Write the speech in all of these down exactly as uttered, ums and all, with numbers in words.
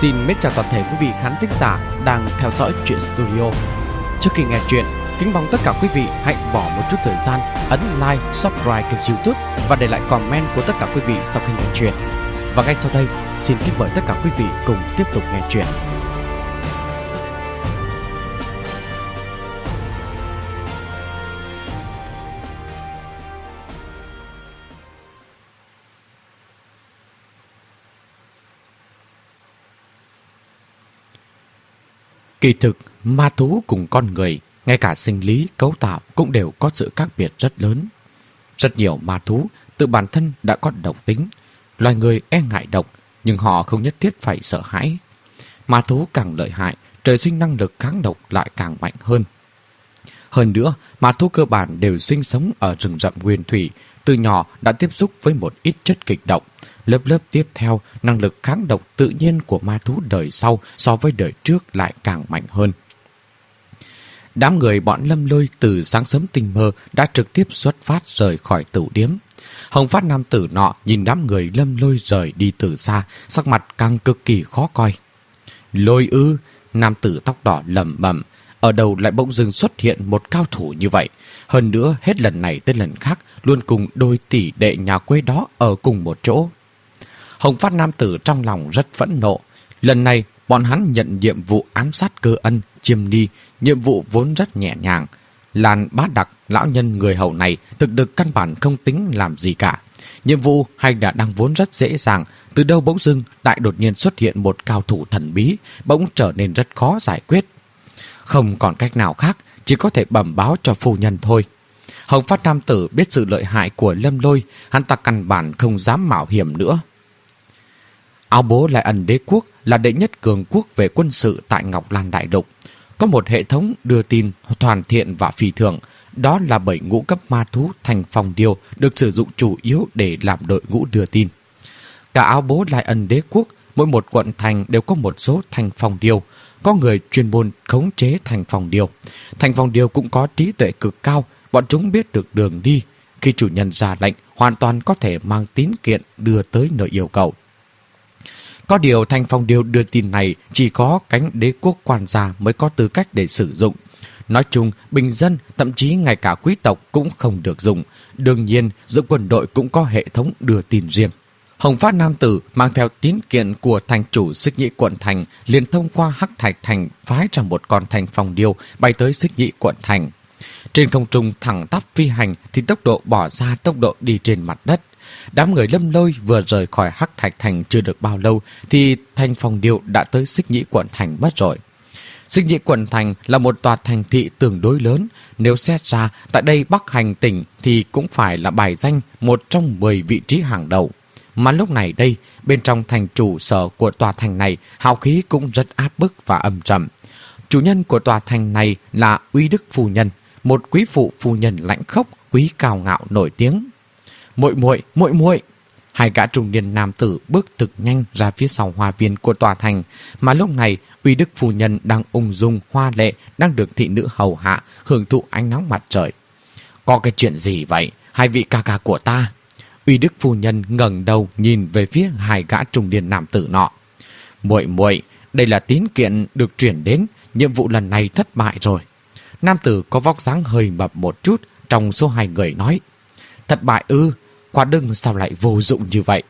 Xin mến chào toàn thể quý vị khán thính giả đang theo dõi Truyện Studio. Trước khi nghe chuyện, kính mong tất cả quý vị hãy bỏ một chút thời gian ấn like, subscribe kênh YouTube và để lại comment của tất cả quý vị sau khi nghe chuyện. Và ngay sau đây, xin kính mời tất cả quý vị cùng tiếp tục nghe chuyện. Kỳ thực, ma thú cùng con người, ngay cả sinh lý, cấu tạo cũng đều có sự khác biệt rất lớn. Rất nhiều ma thú tự bản thân đã có độc tính. Loài người e ngại độc, nhưng họ không nhất thiết phải sợ hãi. Ma thú càng lợi hại, trời sinh năng lực kháng độc lại càng mạnh hơn. Hơn nữa, ma thú cơ bản đều sinh sống ở rừng rậm nguyên thủy, từ nhỏ đã tiếp xúc với một ít chất kịch độc. Lớp lớp tiếp theo, năng lực kháng độc tự nhiên của ma thú đời sau so với đời trước lại càng mạnh hơn. Đám người bọn Lâm Lôi từ sáng sớm tinh mơ đã trực tiếp xuất phát rời khỏi tửu điếm. Hồng phát nam tử nọ nhìn đám người Lâm Lôi rời đi từ xa, sắc mặt càng cực kỳ khó coi. Lôi ư, nam tử tóc đỏ lẩm bẩm, ở đầu lại bỗng dưng xuất hiện một cao thủ như vậy. Hơn nữa, hết lần này tới lần khác, luôn cùng đôi tỷ đệ nhà quê đó ở cùng một chỗ. Hồng phát nam tử trong lòng rất phẫn nộ. Lần này, bọn hắn nhận nhiệm vụ ám sát Cơ Ân, Chiêm Ni, nhiệm vụ vốn rất nhẹ nhàng. Lan Bá Đặc, lão nhân người hầu này thực được căn bản không tính làm gì cả. Nhiệm vụ hay đã đang vốn rất dễ dàng, từ đâu bỗng dưng lại đột nhiên xuất hiện một cao thủ thần bí, bỗng trở nên rất khó giải quyết. Không còn cách nào khác, chỉ có thể bẩm báo cho phu nhân thôi. Hồng phát nam tử biết sự lợi hại của Lâm Lôi, hắn ta căn bản không dám mạo hiểm nữa. Áo bố Lại Ân đế quốc là đệ nhất cường quốc về quân sự tại Ngọc Lan Đại Lục. Có một hệ thống đưa tin hoàn thiện và phi thường, đó là bảy ngũ cấp ma thú thành phòng điêu được sử dụng chủ yếu để làm đội ngũ đưa tin. Cả áo bố Lại Ân đế quốc, mỗi một quận thành đều có một số thành phòng điêu, có người chuyên môn khống chế thành phòng điêu. Thành phòng điêu cũng có trí tuệ cực cao, bọn chúng biết được đường đi. Khi chủ nhân ra lệnh, hoàn toàn có thể mang tín kiện đưa tới nơi yêu cầu. Có điều thành phòng điêu đưa tin này chỉ có cánh đế quốc quan gia mới có tư cách để sử dụng. Nói chung, bình dân, thậm chí ngay cả quý tộc cũng không được dùng. Đương nhiên, giữa quân đội cũng có hệ thống đưa tin riêng. Hồng phát nam tử mang theo tín kiện của thành chủ Xích Nhĩ quận thành, liền thông qua Hắc Thạch thành phái ra một con thành phòng điêu bay tới Xích Nhĩ quận thành. Trên không trung thẳng tắp phi hành thì tốc độ bỏ xa tốc độ đi trên mặt đất. Đám người Lâm Lôi vừa rời khỏi Hắc Thạch thành chưa được bao lâu thì thành phòng điêu đã tới Xích Nhĩ quận thành mất rồi. Xích Nhĩ quận thành là một tòa thành thị tương đối lớn. Nếu xét ra, tại đây Bắc Hành tỉnh thì cũng phải là bài danh một trong mười vị trí hàng đầu. Mà lúc này đây, bên trong thành chủ sở của tòa thành này, hào khí cũng rất áp bức và âm trầm. Chủ nhân của tòa thành này là Uy Đức phu nhân, một quý phụ phu nhân lãnh khốc, quý cao ngạo nổi tiếng. Muội muội, muội muội. Hai gã trung niên nam tử bước thực nhanh ra phía sau hoa viên của tòa thành, mà lúc này Uy Đức phu nhân đang ung dung hoa lệ, đang được thị nữ hầu hạ, hưởng thụ ánh nắng mặt trời. Có cái chuyện gì vậy, hai vị ca ca của ta? Uy Đức phu nhân ngẩng đầu nhìn về phía hai gã trung niên nam tử nọ. Muội muội, đây là tín kiện được chuyển đến, nhiệm vụ lần này thất bại rồi. Nam tử có vóc dáng hơi mập một chút trong số hai người nói. Thất bại ư? Quả đừng sao lại vô dụng như vậy?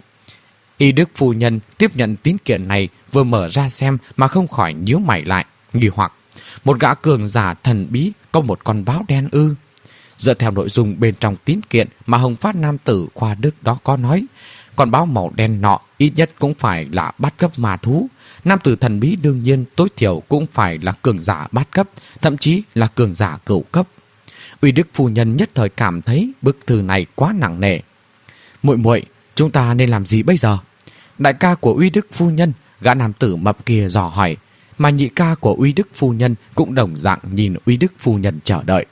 Y Đức phu nhân tiếp nhận tín kiện này, vừa mở ra xem mà không khỏi nhíu mày lại, nghi hoặc. Một gã cường giả thần bí có một con báo đen ư? Dựa theo nội dung bên trong tín kiện mà Hồng phát nam tử Khoa Đức đó có nói, con báo màu đen nọ ít nhất cũng phải là bát cấp ma thú. Nam tử thần bí đương nhiên tối thiểu cũng phải là cường giả bát cấp, thậm chí là cường giả cửu cấp. Uy Đức phu nhân nhất thời cảm thấy bức thư này quá nặng nề. Muội muội, chúng ta nên làm gì bây giờ? Đại ca của Uy Đức phu nhân, gã nam tử mập kia dò hỏi, mà nhị ca của Uy Đức phu nhân cũng đồng dạng nhìn Uy Đức phu nhân chờ đợi.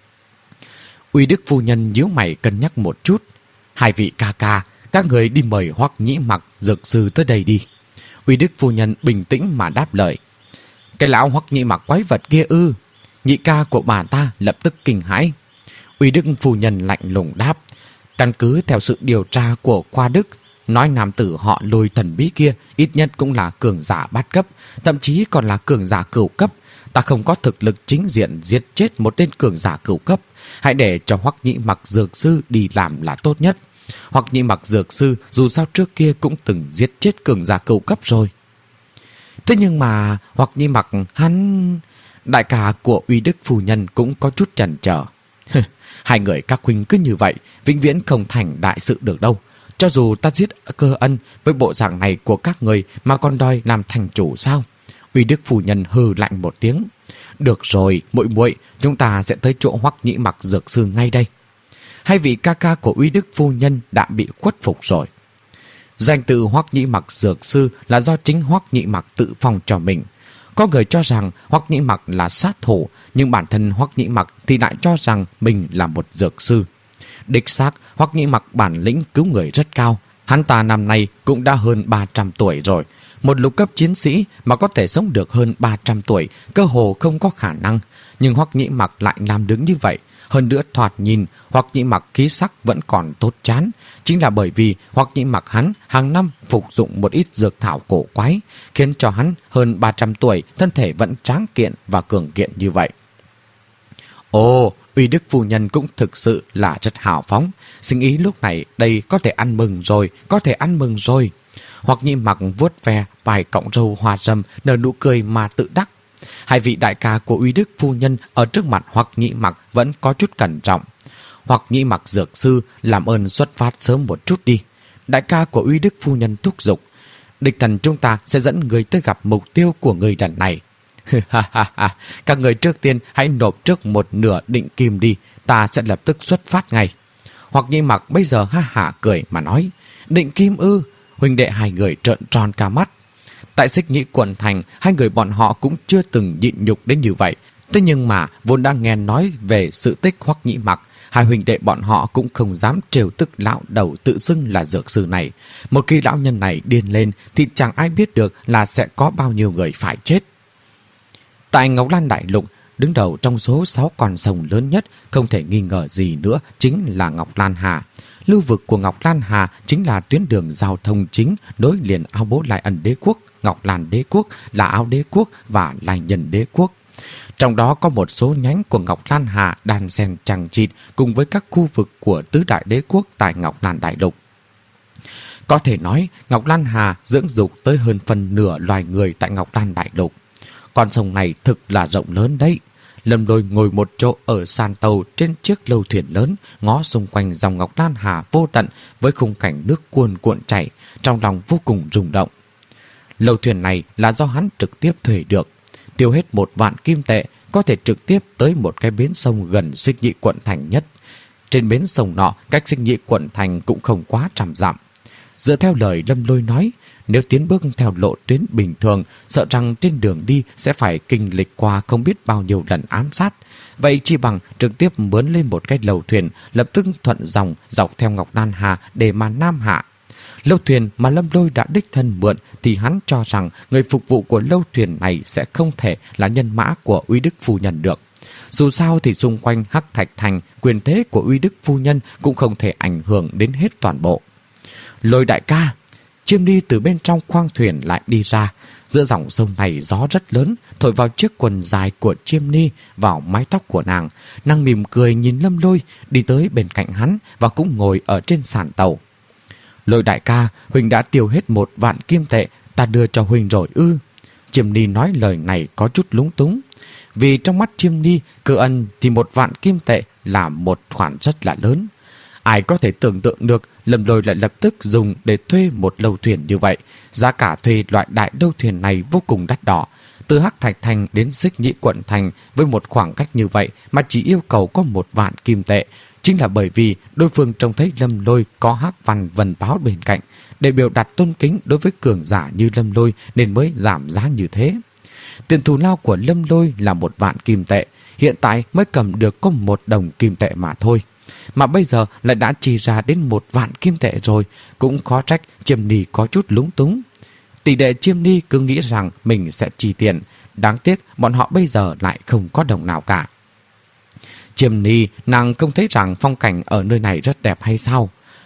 Uy Đức phu nhân nhíu mày cân nhắc một chút. Hai vị ca ca, các người đi mời Hoắc Nhĩ Mặc dược sư tới đây đi. Uy Đức phu nhân bình tĩnh mà đáp lời. Cái lão Hoắc Nhĩ Mặc quái vật kia ư? Nhị ca của bà ta lập tức kinh hãi. Uy Đức phu nhân lạnh lùng đáp. Căn cứ theo sự điều tra của Khoa Đức, Nói nam tử họ Lôi thần bí kia ít nhất cũng là cường giả bát cấp, thậm chí còn là cường giả cửu cấp. Ta không có thực lực chính diện giết chết một tên cường giả cửu cấp. Hãy để cho Hoắc Nhĩ Mặc dược sư đi làm là tốt nhất. Hoắc Nhĩ Mặc dược sư dù sao trước kia cũng từng giết chết cường giả cửu cấp rồi. Thế nhưng mà Hoắc Nhĩ Mặc hắn... Đại ca của Uy Đức phu nhân cũng có chút chần chờ. Hai người các huynh cứ như vậy vĩnh viễn không thành đại sự được đâu. Cho dù ta giết Cơ Ân với bộ dạng này của các người mà còn đòi làm thành chủ sao? Uy Đức phu nhân hừ lạnh một tiếng. Được rồi, muội muội, chúng ta sẽ tới chỗ Hoắc Nhĩ Mặc dược sư ngay đây. Hai vị ca ca của Uy Đức phu nhân đã bị khuất phục rồi. Danh tự Hoắc Nhĩ Mặc dược sư là do chính Hoắc Nhĩ Mặc tự phong cho mình. Có người cho rằng Hoắc Nhĩ Mặc là sát thủ, nhưng bản thân Hoắc Nhĩ Mặc thì lại cho rằng mình là một dược sư. Đích xác, Hoắc Nhĩ Mặc bản lĩnh cứu người rất cao. Hắn ta năm nay cũng đã hơn ba trăm tuổi rồi. Một lục cấp chiến sĩ mà có thể sống được hơn ba trăm tuổi cơ hồ không có khả năng. Nhưng Hoắc Nhĩ Mặc lại làm đứng như vậy. Hơn nữa thoạt nhìn Hoắc Nhĩ Mặc khí sắc vẫn còn tốt chán. Chính là bởi vì Hoắc Nhĩ Mặc hắn hàng năm phục dụng một ít dược thảo cổ quái, khiến cho hắn hơn ba trăm tuổi thân thể vẫn tráng kiện và cường kiện như vậy. Ồ, Uy Đức phu nhân cũng thực sự là rất hào phóng. Sinh ý lúc này đây có thể ăn mừng rồi, có thể ăn mừng rồi. Hoắc Nhĩ Mặc vuốt ve vài cọng râu hoa râm, nở nụ cười mà tự đắc. Hai vị đại ca của Uy Đức phu nhân ở trước mặt Hoắc Nhĩ Mặc vẫn có chút cẩn trọng. Hoắc Nhĩ Mặc dược sư làm ơn xuất phát sớm một chút đi. Đại ca của Uy Đức phu nhân thúc giục. Địch thần chúng ta sẽ dẫn người tới gặp mục tiêu của người lần này. Các người trước tiên hãy nộp trước một nửa định kim đi, ta sẽ lập tức xuất phát ngay. Hoắc Nhĩ Mặc bây giờ ha hả cười mà nói. Định kim ư? Huynh đệ hai người trợn tròn cả mắt. Tại Xích Nhĩ quận thành, hai người bọn họ cũng chưa từng nhịn nhục đến như vậy. Thế nhưng mà vốn đang nghe nói về sự tích Hoắc Nhĩ Mặc, hai huynh đệ bọn họ cũng không dám trêu tức lão đầu tự xưng là dược sư này. Một khi lão nhân này điên lên thì chẳng ai biết được là sẽ có bao nhiêu người phải chết. Tại Ngọc Lan Đại Lục, đứng đầu trong số sáu con sông lớn nhất, không thể nghi ngờ gì nữa, chính là Ngọc Lan Hà. Lưu vực của Ngọc Lan Hà chính là tuyến đường giao thông chính nối liền Ao Bố Lai Ân Đế Quốc, Ngọc Lan Đế Quốc, Là Áo Đế Quốc và Lai Nhân Đế Quốc. Trong đó có một số nhánh của Ngọc Lan Hà đan xen chằng chịt cùng với các khu vực của tứ đại đế quốc tại Ngọc Lan Đại Lục. Có thể nói, Ngọc Lan Hà dưỡng dục tới hơn phần nửa loài người tại Ngọc Lan Đại Lục. Con sông này thực là rộng lớn đấy. Lâm Lôi ngồi một chỗ ở sàn tàu trên chiếc lâu thuyền lớn, ngó xung quanh dòng Ngọc Lan Hà vô tận với khung cảnh nước cuồn cuộn chảy, trong lòng vô cùng rung động. Lâu thuyền này là do hắn trực tiếp thuê được, tiêu hết một vạn kim tệ có thể trực tiếp tới một cái bến sông gần Xích Nhĩ quận thành nhất. Trên bến sông nọ, cách Xích Nhĩ quận thành cũng không quá trăm dặm. Dựa theo lời Lâm Lôi nói, nếu tiến bước theo lộ tuyến bình thường, sợ rằng trên đường đi sẽ phải kinh lịch qua không biết bao nhiêu lần ám sát. Vậy chỉ bằng trực tiếp mướn lên một cái lầu thuyền, lập tức thuận dòng dọc theo Ngọc Lan Hà để mà nam hạ. Lâu thuyền mà Lâm Lôi đã đích thân mượn thì hắn cho rằng người phục vụ của lâu thuyền này sẽ không thể là nhân mã của Uy Đức phu nhân được. Dù sao thì xung quanh Hắc Thạch Thành, quyền thế của Uy Đức phu nhân cũng không thể ảnh hưởng đến hết toàn bộ. Lôi đại ca! Chiêm Ni từ bên trong khoang thuyền lại đi ra. Giữa dòng sông này gió rất lớn, thổi vào chiếc quần dài của Chiêm Ni, vào mái tóc của nàng. Nàng mỉm cười nhìn Lâm Lôi, đi tới bên cạnh hắn và cũng ngồi ở trên sàn tàu. Lôi đại ca, Huỳnh đã tiêu hết một vạn kim tệ, ta đưa cho Huỳnh rồi ư? Chiêm Ni nói lời này có chút lúng túng. Vì trong mắt Chiêm Ni, Cơ Ân thì một vạn kim tệ là một khoản rất là lớn. Ai có thể tưởng tượng được Lâm Lôi lại lập tức dùng để thuê một lâu thuyền như vậy. Giá cả thuê loại đại lâu thuyền này vô cùng đắt đỏ. Từ Hắc Thạch Thành đến Xích Nhĩ quận thành với một khoảng cách như vậy mà chỉ yêu cầu có một vạn kim tệ. Chính là bởi vì đối phương trông thấy Lâm Lôi có hắc văn vần báo bên cạnh, để biểu đạt tôn kính đối với cường giả như Lâm Lôi nên mới giảm giá như thế. Tiền thù lao của Lâm Lôi là một vạn kim tệ, hiện tại mới cầm được có một đồng kim tệ mà thôi. Mà bây giờ lại đã chi ra đến một vạn kim tệ rồi, cũng khó trách Chiêm Ni có chút lúng túng. Tỷ đệ Chiêm Ni cứ nghĩ rằng mình sẽ chi tiền, đáng tiếc bọn họ bây giờ lại không có đồng nào cả. Chiêm Ni, nàng không thấy rằng phong cảnh ở nơi này rất đẹp hay sao?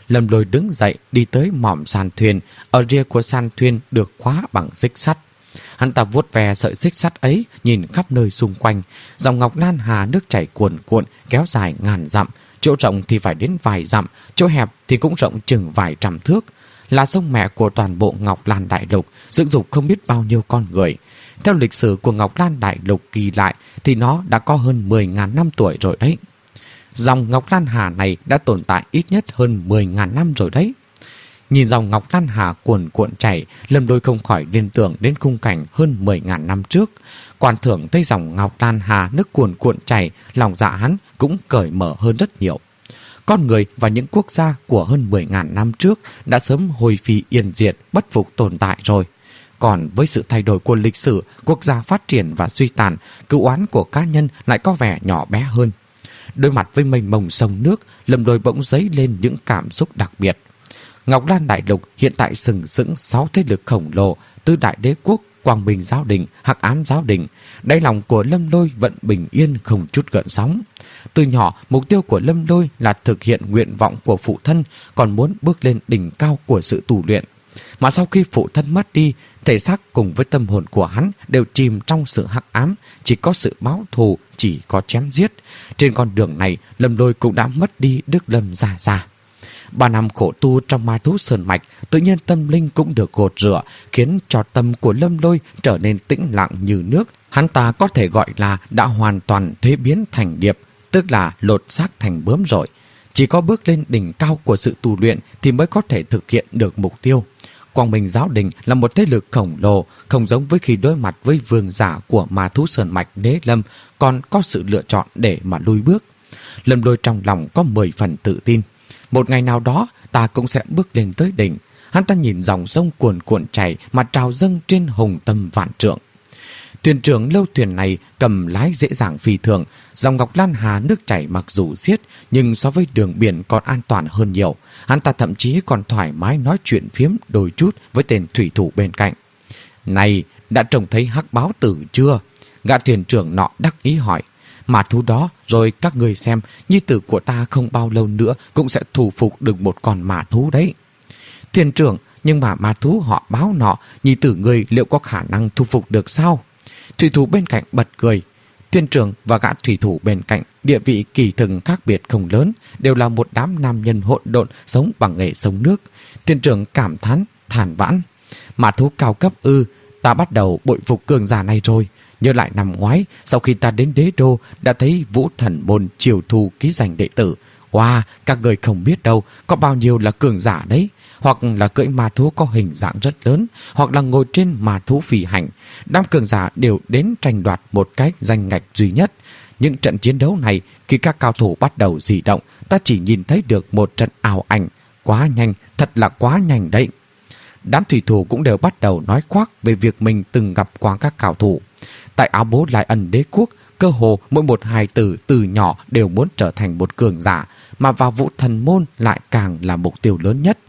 Lâm Lôi đứng dậy đi tới mỏm sàn thuyền. Ở rìa của sàn thuyền được khóa bằng xích sắt. Hắn ta vuốt ve sợi xích sắt ấy, nhìn khắp nơi xung quanh. Dòng Ngọc Lan Hà nước chảy cuồn cuộn, kéo dài ngàn dặm. Chỗ rộng thì phải đến vài dặm, chỗ hẹp thì cũng rộng chừng vài trăm thước. Là sông mẹ của toàn bộ Ngọc Lan Đại Lục, dưỡng dục không biết bao nhiêu con người. Theo lịch sử của Ngọc Lan Đại Lục ghi lại thì nó đã có hơn mười nghìn năm tuổi rồi đấy. Dòng Ngọc Lan Hà này đã tồn tại ít nhất hơn mười nghìn năm rồi đấy. Nhìn dòng Ngọc Lan Hà cuồn cuộn chảy, Lâm Lôi không khỏi liên tưởng đến khung cảnh hơn mười nghìn năm trước. Quan thưởng thấy dòng Ngọc Lan Hà nước cuồn cuộn chảy, lòng dạ hắn cũng cởi mở hơn rất nhiều. Con người và những quốc gia của hơn mười nghìn năm trước đã sớm hồi phi yên diệt, bất phục tồn tại rồi. Còn với sự thay đổi của lịch sử, quốc gia phát triển và suy tàn, cựu oán của cá nhân lại có vẻ nhỏ bé hơn. Đối mặt với mênh mông sông nước, Lâm Lôi bỗng dấy lên những cảm xúc đặc biệt. Ngọc Lan Đại Lục hiện tại sừng sững sáu thế lực khổng lồ, Tứ Đại Đế Quốc, Quang Minh Giáo Đình, Hắc Ám Giáo Đình. Đáy lòng của Lâm Lôi vẫn bình yên không chút gợn sóng. Từ nhỏ, mục tiêu của Lâm Lôi là thực hiện nguyện vọng của phụ thân, còn muốn bước lên đỉnh cao của sự tu luyện. Mà sau khi phụ thân mất đi, thể xác cùng với tâm hồn của hắn đều chìm trong sự hắc ám, chỉ có sự báo thù, chỉ có chém giết. Trên con đường này, Lâm Lôi cũng đã mất đi Đức Lâm Gia Gia. Ba năm khổ tu trong Ma Thú Sơn Mạch, tự nhiên tâm linh cũng được gột rửa, khiến cho tâm của Lâm Lôi trở nên tĩnh lặng như nước. Hắn ta có thể gọi là đã hoàn toàn thuế biến thành điệp, tức là lột xác thành bướm rồi. Chỉ có bước lên đỉnh cao của sự tu luyện thì mới có thể thực hiện được mục tiêu. Quang Minh Giáo Đình là một thế lực khổng lồ, không giống với khi đối mặt với vương giả của Ma Thú Sơn Mạch Đế Lâm, còn có sự lựa chọn để mà lùi bước. Lâm Lôi trong lòng có mười phần tự tin. Một ngày nào đó ta cũng sẽ bước lên tới đỉnh. Hắn ta nhìn dòng sông cuồn cuộn chảy mà trào dâng trên hùng tâm vạn trượng. Thuyền trưởng lâu thuyền này cầm lái dễ dàng phi thường. Dòng Ngọc Lan Hà nước chảy mặc dù xiết, nhưng so với đường biển còn an toàn hơn nhiều. Hắn ta thậm chí còn thoải mái nói chuyện phiếm đôi chút với tên thủy thủ bên cạnh. Này, đã trông thấy hắc báo tử chưa? Gã thuyền trưởng nọ đắc ý hỏi. Mà thú đó, rồi các người xem, nhi tử của ta không bao lâu nữa cũng sẽ thu phục được một con mã thú đấy. Thuyền trưởng, nhưng mà mã thú họ báo nọ, nhi tử người liệu có khả năng thu phục được sao? Thủy thủ bên cạnh bật cười. Thuyền trưởng và gã thủy thủ bên cạnh địa vị kỳ thực khác biệt không lớn, đều là một đám nam nhân hỗn độn sống bằng nghề sống nước. Thuyền trưởng cảm thán, than vãn. Mã thú cao cấp ư, ta bắt đầu bội phục cường giả này rồi. Nhớ lại năm ngoái, sau khi ta đến Đế Đô, đã thấy Vũ Thần Môn chiều thu ký danh đệ tử. Wow, các người không biết đâu, có bao nhiêu là cường giả đấy. Hoặc là cưỡi ma thú có hình dạng rất lớn, hoặc là ngồi trên ma thú phi hành. Đám cường giả đều đến tranh đoạt một cái danh ngạch duy nhất. Những trận chiến đấu này, khi các cao thủ bắt đầu dị động, ta chỉ nhìn thấy được một trận ảo ảnh. Quá nhanh, thật là quá nhanh đấy. Đám thủy thủ cũng đều bắt đầu nói khoác về việc mình từng gặp qua các cao thủ. Tại Áo Bố Lai Ân Đế Quốc, cơ hồ mỗi một hài tử từ nhỏ đều muốn trở thành một cường giả, mà vào Vũ Thần Môn lại càng là mục tiêu lớn nhất.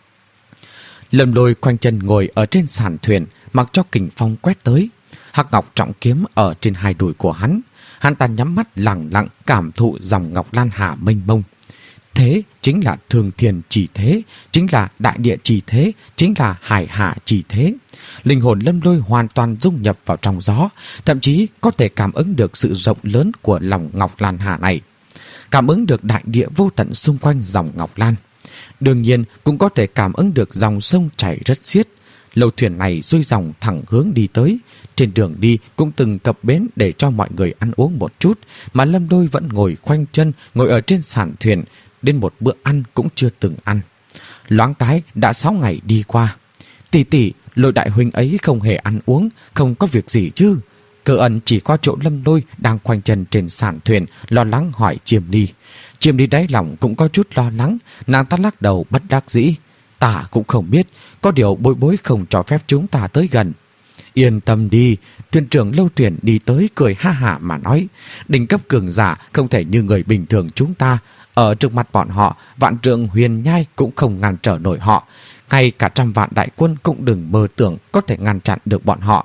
Lâm Lôi khoanh chân ngồi ở trên sàn thuyền, mặc cho kình phong quét tới. Hắc ngọc trọng kiếm ở trên hai đùi của hắn. Hắn ta nhắm mắt lặng lặng cảm thụ dòng Ngọc Lan Hà mênh mông. Thế chính là thường thiền chỉ thế, chính là đại địa chỉ thế, chính là hải hạ chỉ thế. Linh hồn Lâm Lôi hoàn toàn dung nhập vào trong gió, thậm chí có thể cảm ứng được sự rộng lớn của lòng Ngọc Lan Hà này. Cảm ứng được đại địa vô tận xung quanh dòng Ngọc Lan. Đương nhiên cũng có thể cảm ứng được dòng sông chảy rất xiết. Lâu thuyền này xuôi dòng thẳng hướng đi tới. Trên đường đi cũng từng cập bến để cho mọi người ăn uống một chút, mà Lâm Lôi vẫn ngồi khoanh chân, ngồi ở trên sàn thuyền, đến một bữa ăn cũng chưa từng ăn. Loáng cái đã sáu ngày đi qua. Tỷ tỷ, Lôi đại huynh ấy không hề ăn uống, không có việc gì chứ? Cơ Ân chỉ qua chỗ Lâm Lôi đang khoanh chân trên sàn thuyền, lo lắng hỏi Chiêm Ly. Chiêm Ly đáy lòng cũng có chút lo lắng, nàng ta lắc đầu bất đắc dĩ. Ta cũng không biết, có điều Bối Bối không cho phép chúng ta tới gần. Yên tâm đi, thuyền trưởng Lâu Tuyển đi tới cười ha hả mà nói. Đỉnh cấp cường giả không thể như người bình thường chúng ta. Ở trước mặt bọn họ, vạn trượng huyền nhai cũng không ngăn trở nổi họ. Ngay cả trăm vạn đại quân cũng đừng mơ tưởng có thể ngăn chặn được bọn họ.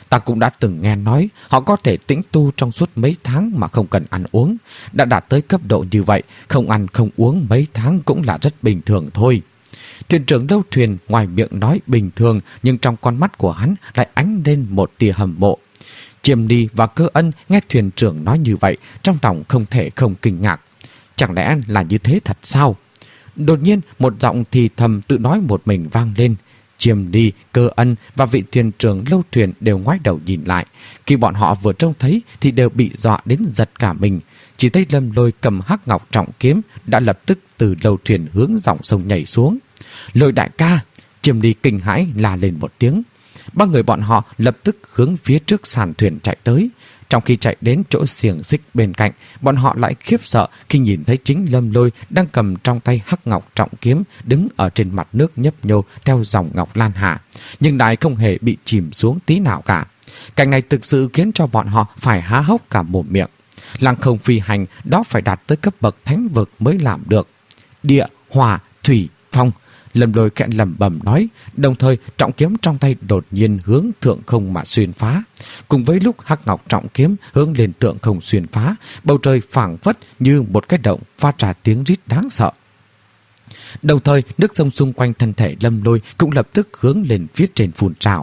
Ta cũng đã từng nghe nói họ có thể tĩnh tu trong suốt mấy tháng mà không cần ăn uống. Đã đạt tới cấp độ như vậy, không ăn không uống mấy tháng cũng là rất bình thường thôi. Thuyền trưởng Lâu Thuyền ngoài miệng nói bình thường, nhưng trong con mắt của hắn lại ánh lên một tia hâm mộ. Chiêm Ni và Cơ Ân nghe thuyền trưởng nói như vậy, trong lòng không thể không kinh ngạc. Chẳng lẽ là như thế thật sao? Đột nhiên một giọng thì thầm tự nói một mình vang lên. Chiêm Ni, Cơ Ân và vị thuyền trưởng Lâu Thuyền đều ngoái đầu nhìn lại. Khi bọn họ vừa trông thấy thì đều bị dọa đến giật cả mình. Chỉ thấy Lâm Lôi cầm hắc ngọc trọng kiếm đã lập tức từ Lâu Thuyền hướng dòng sông nhảy xuống. Lôi đại ca! Chiêm Ni kinh hãi la lên một tiếng. Ba người bọn họ lập tức hướng phía trước sàn thuyền chạy tới. Trong khi chạy đến chỗ xiềng xích bên cạnh, bọn họ lại khiếp sợ khi nhìn thấy chính Lâm Lôi đang cầm trong tay hắc ngọc trọng kiếm đứng ở trên mặt nước nhấp nhô theo dòng ngọc lan hạ, nhưng lại không hề bị chìm xuống tí nào cả. Cảnh này thực sự khiến cho bọn họ phải há hốc cả mồm miệng. Lăng không phi hành đó phải đạt tới cấp bậc thánh vực mới làm được. Địa, hỏa, thủy, phong. Lâm Lôi khẽ lẩm bẩm nói, đồng thời trọng kiếm trong tay đột nhiên hướng thượng không mà xuyên phá. Cùng với lúc hắc ngọc trọng kiếm hướng lên thượng không xuyên phá, bầu trời phảng phất như một cái động phát ra tiếng rít đáng sợ. Đồng thời nước sông xung quanh thân thể Lâm Lôi cũng lập tức hướng lên phía trên phun trào.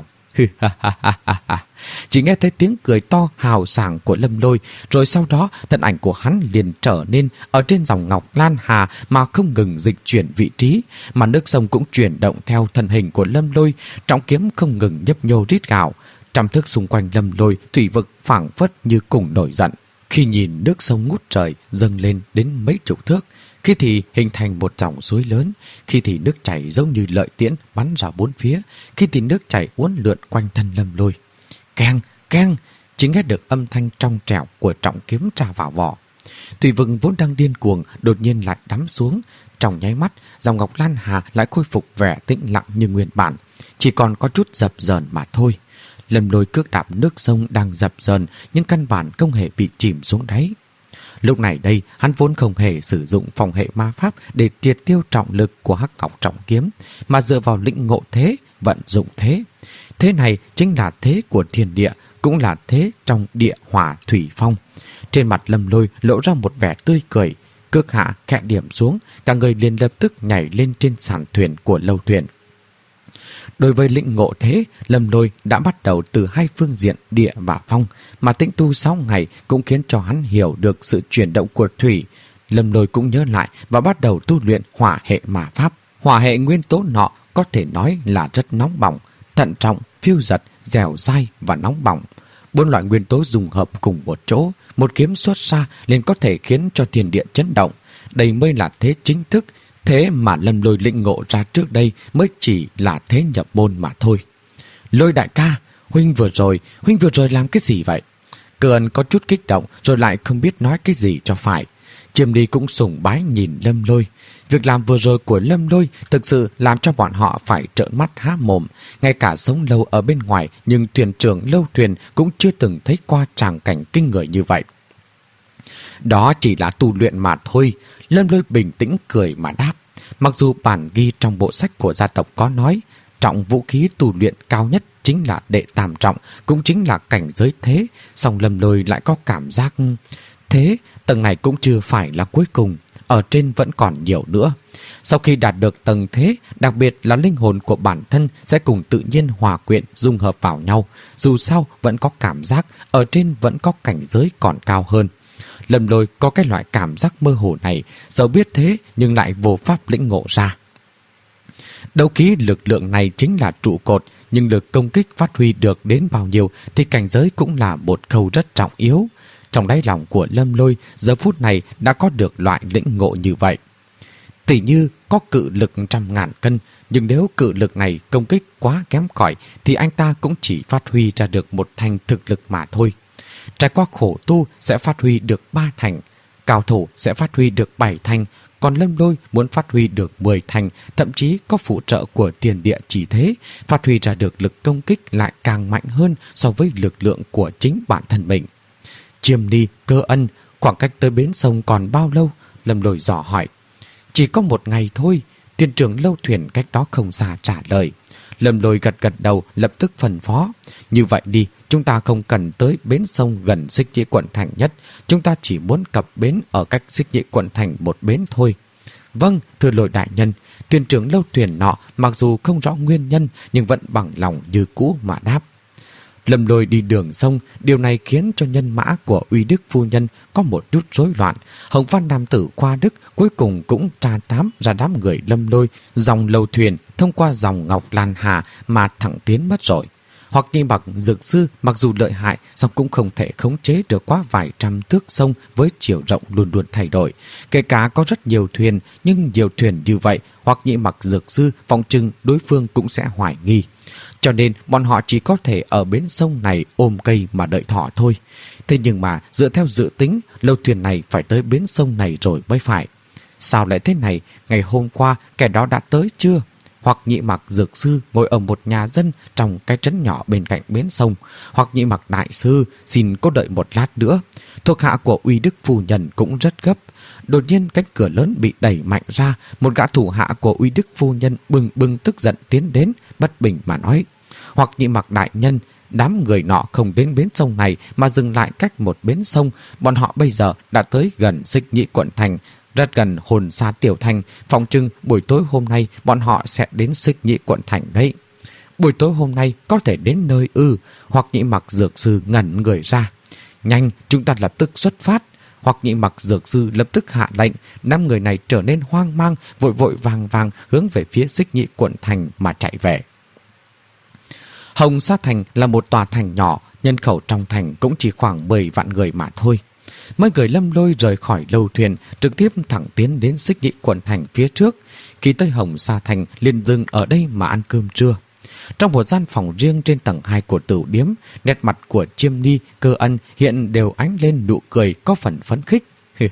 Chỉ nghe thấy tiếng cười to hào sảng của Lâm Lôi, rồi sau đó thân ảnh của hắn liền trở nên ở trên dòng ngọc lan hà mà không ngừng dịch chuyển vị trí, mà nước sông cũng chuyển động theo thân hình của Lâm Lôi, trọng kiếm không ngừng nhấp nhô rít gào. Trăm thước xung quanh Lâm Lôi, thủy vực phảng phất như cùng nổi giận. Khi nhìn nước sông ngút trời dâng lên đến mấy chục thước, khi thì hình thành một dòng suối lớn, khi thì nước chảy giống như lợi tiễn bắn ra bốn phía, khi thì nước chảy uốn lượn quanh thân Lâm Lôi. Keng, keng, chỉ nghe được âm thanh trong trẻo của trọng kiếm tra vào vỏ. Thủy vực vốn đang điên cuồng đột nhiên lại đắm xuống. Trong nháy mắt, dòng ngọc lan hà lại khôi phục vẻ tĩnh lặng như nguyên bản, chỉ còn có chút dập dờn mà thôi. Lâm Lôi cước đạp nước sông đang dập dờn, nhưng căn bản không hề bị chìm xuống đáy. Lúc này đây, hắn vốn không hề sử dụng phòng hệ ma pháp để triệt tiêu trọng lực của hắc ngọc trọng kiếm, mà dựa vào lĩnh ngộ thế, vận dụng thế. Thế này chính là thế của thiên địa, cũng là thế trong địa hỏa thủy phong. Trên mặt Lâm Lôi lộ ra một vẻ tươi cười, cước hạ khẽ điểm xuống, cả người liền lập tức nhảy lên trên sàn thuyền của Lâu Thuyền. Đối với lĩnh ngộ thế, Lâm Lôi đã bắt đầu từ hai phương diện địa và phong, mà tĩnh tu sáu ngày cũng khiến cho hắn hiểu được sự chuyển động của thủy. Lâm Lôi cũng nhớ lại và bắt đầu tu luyện hỏa hệ ma pháp. Hỏa hệ nguyên tố nọ có thể nói là rất nóng bỏng, thận trọng, phiêu dật, dẻo dai và nóng bỏng. Bốn loại nguyên tố dùng hợp cùng một chỗ, một kiếm xuất ra liền có thể khiến cho thiên địa chấn động. Đây mới là thế chính thức. Thế mà Lâm Lôi lĩnh ngộ ra trước đây mới chỉ là thế nhập môn mà thôi. Lôi đại ca, huynh vừa rồi, huynh vừa rồi làm cái gì vậy? Cơ Ân có chút kích động rồi lại không biết nói cái gì cho phải. Chiêm Ni cũng sùng bái nhìn Lâm Lôi. Việc làm vừa rồi của Lâm Lôi thực sự làm cho bọn họ phải trợn mắt há mồm. Ngay cả sống lâu ở bên ngoài, nhưng thuyền trưởng Lâu Thuyền cũng chưa từng thấy qua tràng cảnh kinh người như vậy. Đó chỉ là tu luyện mà thôi. Lâm Lôi bình tĩnh cười mà đáp. Mặc dù bản ghi trong bộ sách của gia tộc có nói trọng vũ khí tu luyện cao nhất chính là đệ tam trọng, cũng chính là cảnh giới thế, song Lâm Lôi lại có cảm giác thế tầng này cũng chưa phải là cuối cùng, ở trên vẫn còn nhiều nữa. Sau khi đạt được tầng thế, đặc biệt là linh hồn của bản thân sẽ cùng tự nhiên hòa quyện dung hợp vào nhau, dù sao vẫn có cảm giác ở trên vẫn có cảnh giới còn cao hơn. Lâm Lôi có cái loại cảm giác mơ hồ này, dẫu biết thế nhưng lại vô pháp lĩnh ngộ ra. Đấu khí lực lượng này chính là trụ cột, nhưng lực công kích phát huy được đến bao nhiêu thì cảnh giới cũng là một khâu rất trọng yếu. Trong đáy lòng của Lâm Lôi giờ phút này đã có được loại lĩnh ngộ như vậy. Tỉ như có cự lực trăm ngàn cân, nhưng nếu cự lực này công kích quá kém cỏi thì anh ta cũng chỉ phát huy ra được một thành thực lực mà thôi. Trải qua khổ tu sẽ phát huy được ba thành, cao thủ sẽ phát huy được bảy thành, còn Lâm Lôi muốn phát huy được mười thành, thậm chí có phụ trợ của tiền địa chỉ thế, phát huy ra được lực công kích lại càng mạnh hơn so với lực lượng của chính bản thân mình. Chiêm Ni, Cơ Ân, khoảng cách tới bến sông còn bao lâu? Lâm Lôi dò hỏi. Chỉ có một ngày thôi, thuyền trưởng Lâu Thuyền cách đó không xa trả lời. Lâm Lôi gật gật đầu, lập tức phân phó. Như vậy đi, chúng ta không cần tới bến sông gần Xích Nhĩ quận thành nhất. Chúng ta chỉ muốn cập bến ở cách Xích Nhĩ quận thành một bến thôi. Vâng, thưa Lôi đại nhân. Thuyền trưởng lâu thuyền nọ mặc dù không rõ nguyên nhân nhưng vẫn bằng lòng như cũ mà đáp. Lâm Lôi đi đường sông, điều này khiến cho nhân mã của Uy Đức phu nhân có một chút rối loạn. Hồng Văn nam tử Khoa Đức cuối cùng cũng tra tám ra đám người Lâm Lôi, dòng lâu thuyền thông qua dòng Ngọc Lan Hà mà thẳng tiến mất rồi. Hoặc Nhi Mặc dược sư mặc dù lợi hại, song cũng không thể khống chế được quá vài trăm thước sông với chiều rộng luôn luôn thay đổi. Kể cả có rất nhiều thuyền, nhưng nhiều thuyền như vậy, Hoặc Nhi Mặc dược sư vọng chừng đối phương cũng sẽ hoài nghi. Cho nên bọn họ chỉ có thể ở bến sông này ôm cây mà đợi thỏ thôi. Thế nhưng mà dựa theo dự tính, lâu thuyền này phải tới bến sông này rồi mới phải. Sao lại thế này? Ngày hôm qua kẻ đó đã tới chưa? Hoặc Nhị Mặc dược sư ngồi ở một nhà dân trong cái trấn nhỏ bên cạnh bến sông. Hoặc Nhị Mặc đại sư xin cô đợi một lát nữa. Thuộc hạ của Uy Đức phu nhân cũng rất gấp. Đột nhiên cánh cửa lớn bị đẩy mạnh ra. Một gã thủ hạ của Uy Đức phu nhân bừng bừng tức giận tiến đến, bất bình mà nói: Hoặc Nhị Mặc đại nhân, đám người nọ không đến bến sông này mà dừng lại cách một bến sông. Bọn họ bây giờ đã tới gần Xích Nhĩ quận thành, rất gần Hồn Sa tiểu thành. Phòng trưng buổi tối hôm nay bọn họ sẽ đến Xích Nhĩ quận thành đấy. Buổi tối hôm nay có thể đến nơi ư? Hoặc Nhị Mặc dược sư ngẩn người ra. Nhanh, chúng ta lập tức xuất phát. Hoặc Nhị Mặc dược sư lập tức hạ lệnh. Năm người này trở nên hoang mang, vội vội vàng vàng hướng về phía Xích Nhĩ quận thành mà chạy về. Hồng Sa thành là một tòa thành nhỏ, nhân khẩu trong thành cũng chỉ khoảng mười vạn người mà thôi. Mấy người Lâm Lôi rời khỏi lâu thuyền, trực tiếp thẳng tiến đến Xích Nhĩ quận thành phía trước. Khi tới Hồng Sa thành, liền dừng ở đây mà ăn cơm trưa. Trong một gian phòng riêng trên tầng hai của tửu điếm, nét mặt của Chiêm Ni, Cơ Ân hiện đều ánh lên nụ cười có phần phấn khích.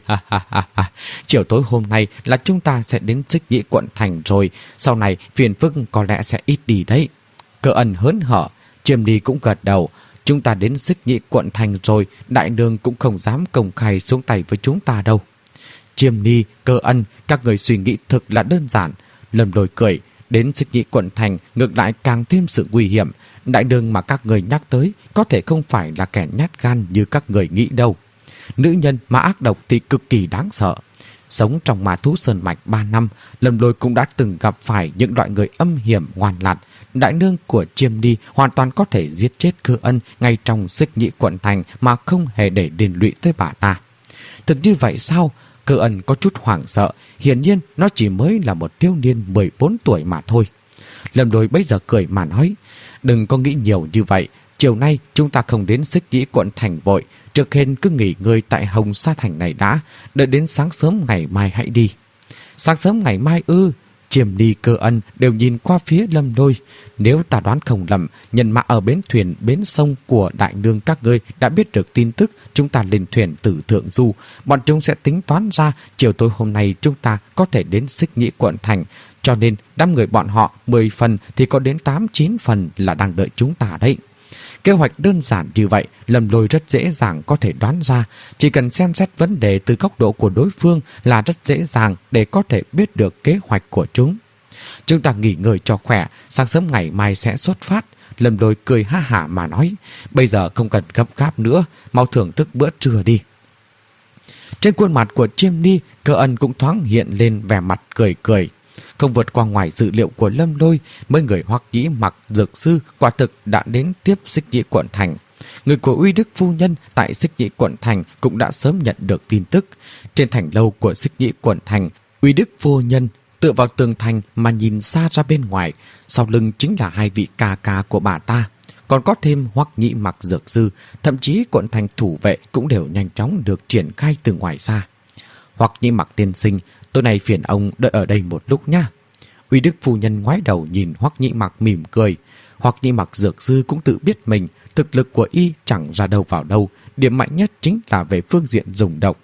Chiều tối hôm nay là chúng ta sẽ đến Xích Nhĩ quận thành rồi, sau này phiền phức có lẽ sẽ ít đi đấy. Cơ Ân hớn hở, Chiêm Ni cũng gật đầu. Chúng ta đến Xích Nhĩ quận thành rồi, đại nương cũng không dám công khai xuống tay với chúng ta đâu. Chiêm Ni, Cơ Ân, các người suy nghĩ thực là đơn giản. Lâm Lôi cười, đến Xích Nhĩ quận thành ngược lại càng thêm sự nguy hiểm. Đại nương mà các người nhắc tới có thể không phải là kẻ nhát gan như các người nghĩ đâu. Nữ nhân mà ác độc thì cực kỳ đáng sợ. Sống trong Ma Thú Sơn Mạch ba năm, Lâm Lôi cũng đã từng gặp phải những loại người âm hiểm ngoan lạt. Đại nương của Chiêm Ni hoàn toàn có thể giết chết Cơ Ân ngay trong Xích Nhĩ quận thành mà không hề để liên lụy tới bà ta. Thực như vậy sao? Cơ Ân có chút hoảng sợ. Hiển nhiên nó chỉ mới là một thiếu niên mười bốn tuổi mà thôi. Lâm Lôi bây giờ cười mà nói: Đừng có nghĩ nhiều như vậy. Chiều nay chúng ta không đến Xích Nhĩ quận thành vội. Trước hết cứ nghỉ ngơi tại Hồng Sa thành này đã. Đợi đến sáng sớm ngày mai hãy đi. Sáng sớm ngày mai ư? Chiêm Ni, Cơ Ân đều nhìn qua phía Lâm Lôi. Nếu ta đoán không lầm, nhân mã ở bến thuyền bến sông của đại nương các ngươi đã biết được tin tức chúng ta lên thuyền từ Thượng Du. Bọn chúng sẽ tính toán ra chiều tối hôm nay chúng ta có thể đến Xích Nhĩ quận thành. Cho nên đám người bọn họ mười phần thì có đến tám chín phần là đang đợi chúng ta đấy. Kế hoạch đơn giản như vậy, Lâm Lôi rất dễ dàng có thể đoán ra. Chỉ cần xem xét vấn đề từ góc độ của đối phương là rất dễ dàng để có thể biết được kế hoạch của chúng. Chúng ta nghỉ ngơi cho khỏe, sáng sớm ngày mai sẽ xuất phát. Lâm Lôi cười ha hả mà nói: Bây giờ không cần gấp gáp nữa, mau thưởng thức bữa trưa đi. Trên khuôn mặt của Chiêm Ni, Cơ Ân cũng thoáng hiện lên vẻ mặt cười cười. Không vượt qua ngoài dự liệu của Lâm Lôi, mấy người Hoặc Nhĩ Mặc dược sư quả thực đã đến tiếp Xích Nhĩ quận thành. Người của Uy Đức phu nhân tại Xích Nhĩ quận thành cũng đã sớm nhận được tin tức. Trên thành lâu của Xích Nhĩ quận thành, Uy Đức phu nhân tựa vào tường thành mà nhìn xa ra bên ngoài. Sau lưng chính là hai vị ca ca của bà ta, còn có thêm Hoặc Nhĩ Mặc dược sư. Thậm chí quận thành thủ vệ cũng đều nhanh chóng được triển khai từ ngoài xa. Hoặc Nhĩ Mặc tiên sinh, tối nay phiền ông đợi ở đây một lúc nha. Uy Đức phu nhân ngoái đầu nhìn Hoặc Nhĩ Mặc mỉm cười. Hoặc Nhĩ Mặc dược sư cũng tự biết mình, thực lực của y chẳng ra đâu vào đâu, điểm mạnh nhất chính là về phương diện dùng độc.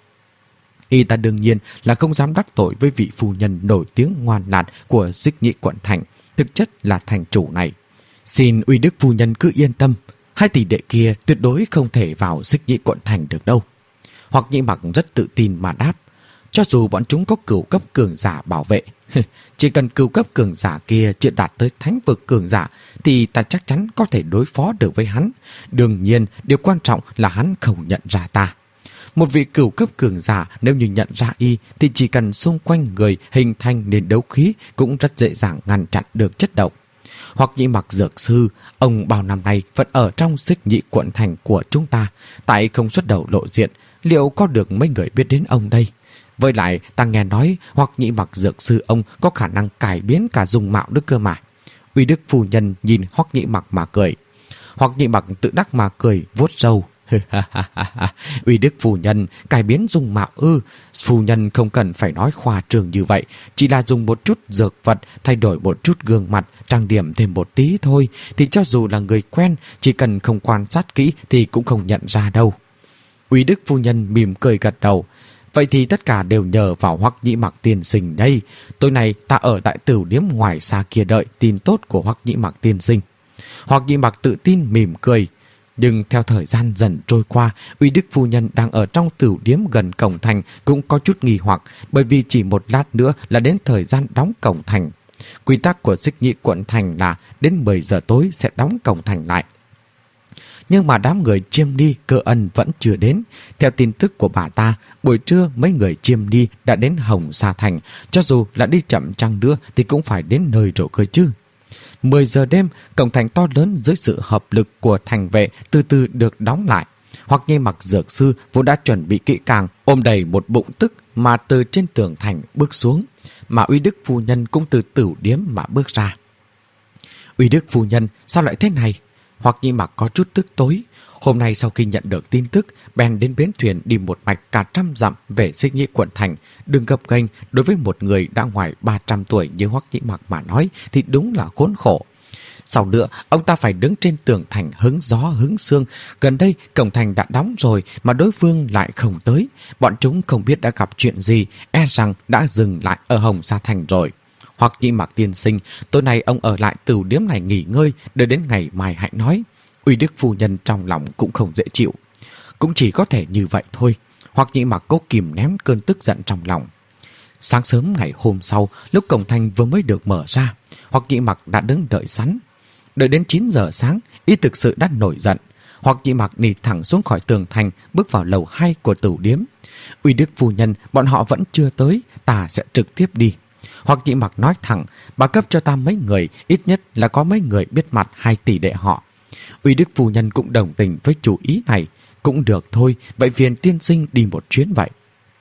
Y ta đương nhiên là không dám đắc tội với vị phu nhân nổi tiếng ngoan lạt của Xích Nhĩ quận thành, thực chất là thành chủ này. Xin Uy Đức phu nhân cứ yên tâm, hai tỷ đệ kia tuyệt đối không thể vào Xích Nhĩ quận thành được đâu. Hoặc Nhĩ Mặc rất tự tin mà đáp: Cho dù bọn chúng có cửu cấp cường giả bảo vệ, chỉ cần cửu cấp cường giả kia chưa đạt tới thánh vực cường giả thì ta chắc chắn có thể đối phó được với hắn. Đương nhiên, điều quan trọng là hắn không nhận ra ta. Một vị cửu cấp cường giả nếu như nhận ra y thì chỉ cần xung quanh người hình thành nên đấu khí cũng rất dễ dàng ngăn chặn được chất độc. Hoặc Nhĩ Mặc dược sư, ông bao năm nay vẫn ở trong Xích Nhị quận thành của chúng ta, tại không xuất đầu lộ diện, liệu có được mấy người biết đến ông đây? Với lại, ta nghe nói Hoặc Nhĩ Mặc dược sư ông có khả năng cải biến cả dung mạo đức cơ mà. Uy Đức phu nhân nhìn Hoặc Nhĩ Mặc mà cười. Hoặc Nhĩ Mặc tự đắc mà cười, vuốt râu. Uy Đức phu nhân cải biến dung mạo ư? Phu nhân không cần phải nói khoa trương như vậy, chỉ là dùng một chút dược vật, thay đổi một chút gương mặt, trang điểm thêm một tí thôi, thì cho dù là người quen, chỉ cần không quan sát kỹ thì cũng không nhận ra đâu. Uy Đức phu nhân mỉm cười gật đầu. Vậy thì tất cả đều nhờ vào Hoắc Nhĩ Mặc tiên sinh đây. Tối nay ta ở đại tửu điếm ngoài xa kia đợi tin tốt của Hoắc Nhĩ Mặc tiên sinh. Hoắc Nhĩ Mặc tự tin mỉm cười. Nhưng theo thời gian dần trôi qua, Uy Đức phu nhân đang ở trong tửu điếm gần cổng thành cũng có chút nghi hoặc, bởi vì chỉ một lát nữa là đến thời gian đóng cổng thành. Quy tắc của Xích Nhị quận thành là đến mười giờ tối sẽ đóng cổng thành lại. Nhưng mà đám người Chiêm Ni Cơ Ân vẫn chưa đến. Theo tin tức của bà ta, buổi trưa mấy người Chiêm Ni đã đến Hồng Sa Thành, cho dù là đi chậm chăng nữa thì cũng phải đến nơi rồi cơ chứ. mười giờ đêm, cổng thành to lớn dưới sự hợp lực của thành vệ từ từ được đóng lại. Hoặc Nhĩ Mặc dược sư vốn đã chuẩn bị kỹ càng, ôm đầy một bụng tức mà từ trên tường thành bước xuống, mà Uy Đức phu nhân cũng từ tửu điếm mà bước ra. Uy Đức phu nhân, sao lại thế này? Hoặc Nhĩ Mặc có chút tức tối. Hôm nay sau khi nhận được tin tức, bèn đến bến thuyền đi một mạch cả trăm dặm về Xích Nhị quận thành. Đừng gập ghềnh, đối với một người đã ngoài ba trăm tuổi như Hoắc Nhĩ Mặc mà nói thì đúng là khốn khổ. Sau nữa, ông ta phải đứng trên tường thành hứng gió hứng sương. Gần đây, cổng thành đã đóng rồi mà đối phương lại không tới. Bọn chúng không biết đã gặp chuyện gì, e rằng đã dừng lại ở Hồng Sa Thành rồi. Hoặc Nhĩ Mặc tiên sinh, tối nay ông ở lại tửu điếm này nghỉ ngơi, đợi đến ngày mai hãy nói. Uy Đức phu nhân trong lòng cũng không dễ chịu. Cũng chỉ có thể như vậy thôi. Hoặc Nhĩ Mặc cố kìm nén cơn tức giận trong lòng. Sáng sớm ngày hôm sau, lúc cổng thành vừa mới được mở ra, Hoặc Nhĩ Mặc đã đứng đợi sẵn. Đợi đến chín giờ sáng, y thực sự đã nổi giận. Hoặc Nhĩ Mặc đi thẳng xuống khỏi tường thành, bước vào lầu hai của tửu điếm. Uy Đức phu nhân, bọn họ vẫn chưa tới, ta sẽ trực tiếp đi. Hoặc Nhĩ Mặc nói thẳng, bà cấp cho ta mấy người, ít nhất là có mấy người biết mặt hai tỷ đệ họ. Uy Đức phu nhân cũng đồng tình với chủ ý này. Cũng được thôi, vậy phiền tiên sinh đi một chuyến vậy.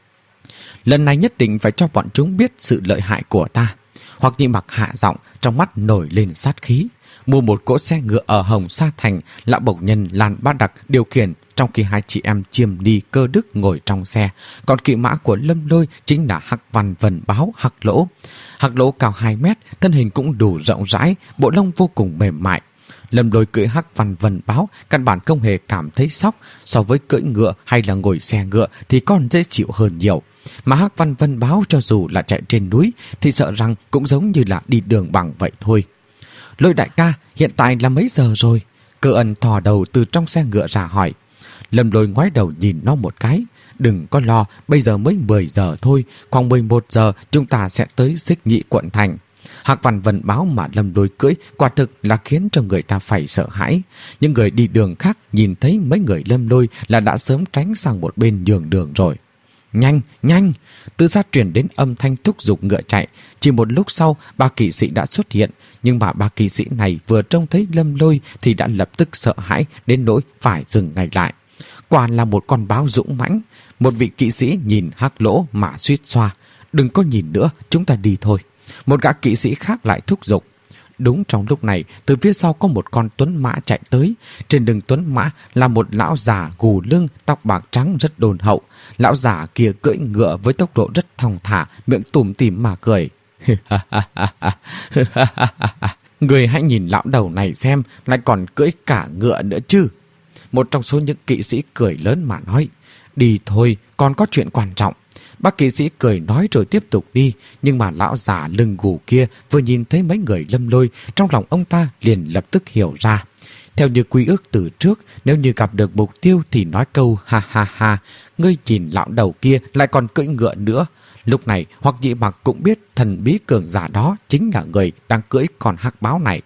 Lần này nhất định phải cho bọn chúng biết sự lợi hại của ta. Hoặc Nhĩ Mặc hạ giọng, trong mắt nổi lên sát khí. Mua một cỗ xe ngựa ở Hồng Sa Thành, lão bộc nhân Lan Bá Đặc điều khiển, trong khi hai chị em Chiêm Ni Cơ Đức ngồi trong xe. Còn kỵ mã của Lâm Lôi chính là Hắc Văn Vân Báo Hắc Lỗ. Hắc Lỗ cao hai mét, thân hình cũng đủ rộng rãi, bộ lông vô cùng mềm mại. Lâm Lôi cưỡi Hắc Văn Vân Báo căn bản không hề cảm thấy sốc, so với cưỡi ngựa hay là ngồi xe ngựa thì còn dễ chịu hơn nhiều. Mà Hắc Văn Vân Báo cho dù là chạy trên núi thì sợ rằng cũng giống như là đi đường bằng vậy thôi. Lôi đại ca, hiện tại là mấy giờ rồi? Cơ Ân thò đầu từ trong xe ngựa ra hỏi. Lâm Lôi ngoái đầu nhìn nó một cái. Đừng có lo, bây giờ mới mười giờ thôi, khoảng mười một giờ chúng ta sẽ tới Xích Nhị quận thành. Hắc Văn Vân Báo mà Lâm Lôi cưỡi quả thực là khiến cho người ta phải sợ hãi. Những người đi đường khác nhìn thấy mấy người Lâm Lôi là đã sớm tránh sang một bên nhường đường rồi. Nhanh, nhanh! Từ xa truyền đến âm thanh thúc giục ngựa chạy. Chỉ một lúc sau, ba kỵ sĩ đã xuất hiện. Nhưng mà ba kỵ sĩ này vừa trông thấy Lâm Lôi thì đã lập tức sợ hãi đến nỗi phải dừng ngay lại. Quả là một con báo dũng mãnh. Một vị kỵ sĩ nhìn Hắc Lỗ mà suýt xoa. Đừng có nhìn nữa, chúng ta đi thôi. Một gã kỵ sĩ khác lại thúc giục. Đúng trong lúc này, từ phía sau có một con tuấn mã chạy tới. Trên lưng tuấn mã là một lão già gù lưng, tóc bạc trắng rất đôn hậu. Lão già kia cưỡi ngựa với tốc độ rất thong thả, miệng tủm tỉm mà cười. Người hãy nhìn lão đầu này xem, lại còn cưỡi cả ngựa nữa chứ. Một trong số những kỵ sĩ cười lớn mà nói. Đi thôi, còn có chuyện quan trọng. Bác kỵ sĩ cười nói rồi tiếp tục đi. Nhưng mà lão già lưng gù kia vừa nhìn thấy mấy người Lâm Lôi, trong lòng ông ta liền lập tức hiểu ra. Theo như quy ước từ trước, nếu như gặp được mục tiêu thì nói câu ha ha ha, ngươi nhìn lão đầu kia lại còn cưỡi ngựa nữa. Lúc này Hoắc Nhĩ Mặc cũng biết thần bí cường giả đó chính là người đang cưỡi con hắc báo này.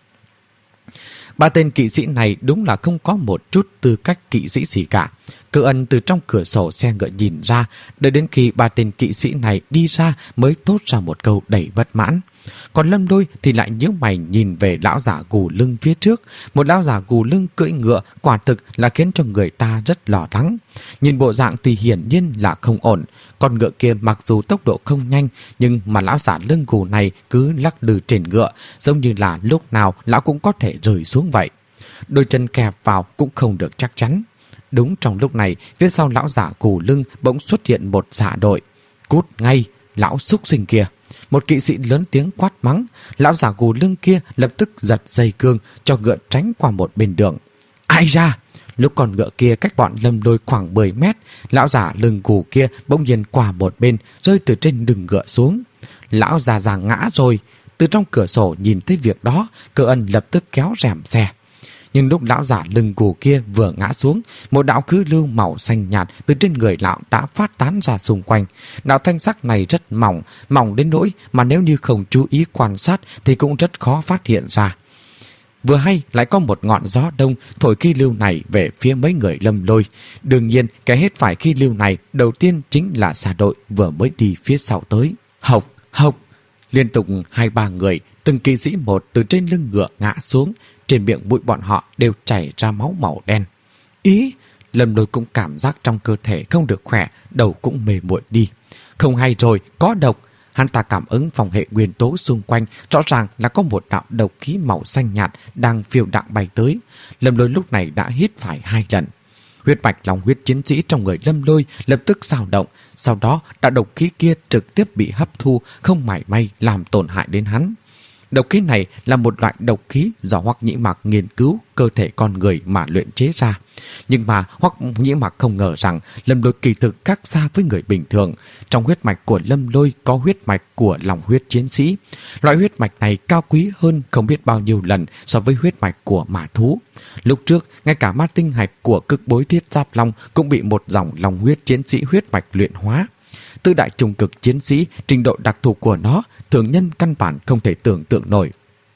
Ba tên kỵ sĩ này đúng là không có một chút tư cách kỵ sĩ gì cả. Cơ Ân từ trong cửa sổ xe ngựa nhìn ra, đợi đến khi ba tên kỵ sĩ này đi ra mới thốt ra một câu đầy bất mãn. Còn Lâm Lôi thì lại nhíu mày nhìn về lão giả gù lưng phía trước. Một lão giả gù lưng cưỡi ngựa quả thực là khiến cho người ta rất lo lắng. Nhìn bộ dạng thì hiển nhiên là không ổn. Con ngựa kia mặc dù tốc độ không nhanh, nhưng mà lão giả lưng gù này cứ lắc lư trên ngựa, giống như là lúc nào lão cũng có thể rơi xuống vậy. Đôi chân kẹp vào cũng không được chắc chắn. Đúng trong lúc này, phía sau lão giả gù lưng bỗng xuất hiện một dạ đội. Cút ngay, lão xúc sinh kia! Một kỵ sĩ lớn tiếng quát mắng. Lão giả gù lưng kia lập tức giật dây cương cho ngựa tránh qua một bên đường. Ai ra! Lúc con ngựa kia cách bọn Lâm Lôi khoảng mười mét, lão giả lưng gù kia bỗng nhiên qua một bên, rơi từ trên lưng ngựa xuống. Lão già già ngã rồi. Từ trong cửa sổ nhìn thấy việc đó, Cơ Ân lập tức kéo rèm xe. Nhưng lúc lão giả lưng gù kia vừa ngã xuống, một đạo khí lưu màu xanh nhạt từ trên người lão đã phát tán ra xung quanh. Đạo thanh sắc này rất mỏng, mỏng đến nỗi mà nếu như không chú ý quan sát thì cũng rất khó phát hiện ra. Vừa hay lại có một ngọn gió đông thổi khí lưu này về phía mấy người Lâm Lôi. Đương nhiên, cái hết phải khí lưu này đầu tiên chính là xà đội vừa mới đi phía sau tới. Hộc, hộc! Liên tục hai ba người, từng kỵ sĩ một từ trên lưng ngựa ngã xuống. Trên miệng mũi bọn họ đều chảy ra máu màu đen. Ý! Lâm Lôi cũng cảm giác trong cơ thể không được khỏe, đầu cũng mê muội đi. Không hay rồi, có độc! Hắn ta cảm ứng phòng hệ nguyên tố xung quanh, rõ ràng là có một đạo độc khí màu xanh nhạt đang phiêu đãng bay tới. Lâm Lôi lúc này đã hít phải hai lần. Huyết mạch lòng huyết chiến sĩ trong người Lâm Lôi lập tức dao động, sau đó đạo độc khí kia trực tiếp bị hấp thu, không mảy may làm tổn hại đến hắn. Độc khí này là một loại độc khí do Hoắc Nhĩ Mặc nghiên cứu cơ thể con người mà luyện chế ra. Nhưng mà Hoắc Nhĩ Mặc không ngờ rằng Lâm Lôi kỳ thực khác xa với người bình thường. Trong huyết mạch của Lâm Lôi có huyết mạch của lòng huyết chiến sĩ. Loại huyết mạch này cao quý hơn không biết bao nhiêu lần so với huyết mạch của ma thú. Lúc trước, ngay cả ma tinh hạch của cực bối thiết giáp long cũng bị một dòng lòng huyết chiến sĩ huyết mạch luyện hóa. Tư đại trung cực chiến sĩ, trình độ đặc thù của nó, thường nhân căn bản không thể tưởng tượng nổi.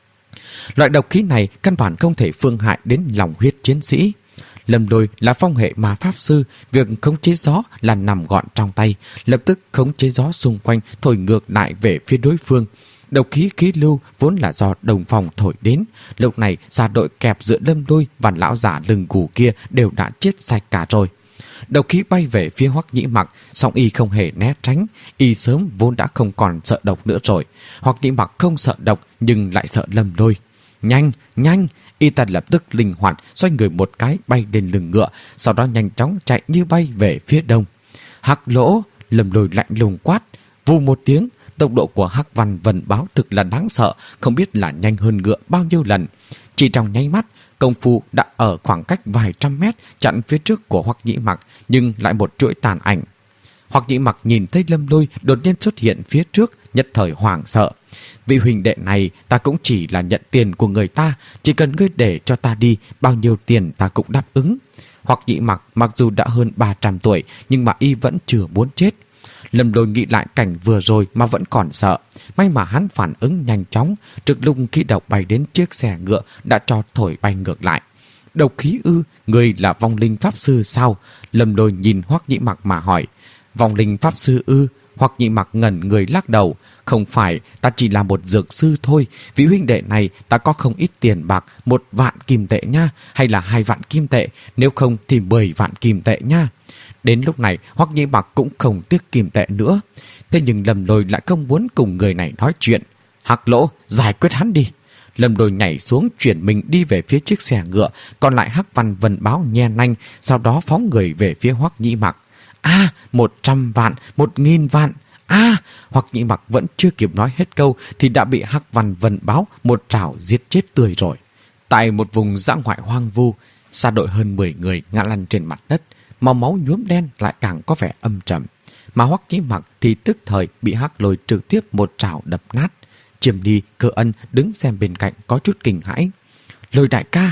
Loại độc khí này căn bản không thể phương hại đến lòng huyết chiến sĩ. Lâm Lôi là phong hệ ma pháp sư, việc khống chế gió là nằm gọn trong tay, lập tức khống chế gió xung quanh thổi ngược lại về phía đối phương. Độc khí khí lưu vốn là do đồng phòng thổi đến, lúc này xà đội kẹp giữa Lâm Lôi và lão giả lưng gù kia đều đã chết sạch cả rồi. Độc khí bay về phía Hoắc Nhĩ Mặc, song y không hề né tránh, y sớm vốn đã không còn sợ độc nữa rồi. Hoắc Nhĩ Mặc không sợ độc nhưng lại sợ Lâm Lôi. Nhanh, nhanh! Y ta lập tức linh hoạt xoay người một cái bay lên lưng ngựa, sau đó nhanh chóng chạy như bay về phía đông. Hắc Lỗ! Lâm Lôi lạnh lùng quát, vù một tiếng. Tốc độ của Hắc Văn Vân Báo thực là đáng sợ, không biết là nhanh hơn ngựa bao nhiêu lần. Chỉ trong nháy mắt, công phu đã ở khoảng cách vài trăm mét chặn phía trước của Hoắc Nhĩ Mặc, nhưng lại một chuỗi tàn ảnh. Hoắc Nhĩ Mặc nhìn thấy Lâm Lôi đột nhiên xuất hiện phía trước, nhất thời hoảng sợ. Vị huynh đệ này, ta cũng chỉ là nhận tiền của người ta, chỉ cần ngươi để cho ta đi, bao nhiêu tiền ta cũng đáp ứng. Hoắc Nhĩ Mặc mặc dù đã hơn ba trăm tuổi, nhưng mà y vẫn chưa muốn chết. Lâm Lôi nghĩ lại cảnh vừa rồi mà vẫn còn sợ. May mà hắn phản ứng nhanh chóng, trực lúc khí độc bay đến chiếc xe ngựa đã cho thổi bay ngược lại. Độc khí ư? Người là vong linh pháp sư sao? Lâm Lôi nhìn Hoắc Nhĩ Mặc mà hỏi. Vong linh pháp sư ư? Hoắc Nhĩ Mặc ngẩn người lắc đầu. Không phải, ta chỉ là một dược sư thôi. Vị huynh đệ này ta có không ít tiền bạc, một vạn kim tệ nha, hay là hai vạn kim tệ, nếu không thì mười vạn kim tệ nha. Đến lúc này Hoắc Nhĩ Mặc cũng không tiếc kim tệ nữa. Thế nhưng Lâm Lôi lại không muốn cùng người này nói chuyện. Hắc Lỗ, giải quyết hắn đi! Lâm Lôi nhảy xuống chuyển mình đi về phía chiếc xe ngựa, còn lại Hắc Văn Vân Báo nhe nanh, sau đó phóng người về phía Hoắc Nhĩ Mặc. A, một trăm vạn, một nghìn vạn! A! Hoắc Nhĩ Mặc vẫn chưa kịp nói hết câu thì đã bị Hắc Văn Vân Báo một trảo giết chết tươi rồi. Tại một vùng dã ngoại hoang vu, xa đội hơn mười người ngã lăn trên mặt đất, màu máu nhuốm đen lại càng có vẻ âm trầm. Mà Hoắc Nhĩ Mặc thì tức thời bị Hắc Lôi trực tiếp một trảo đập nát. Chiêm Đi, Cơ Ân đứng xem bên cạnh có chút kinh hãi. Lôi đại ca!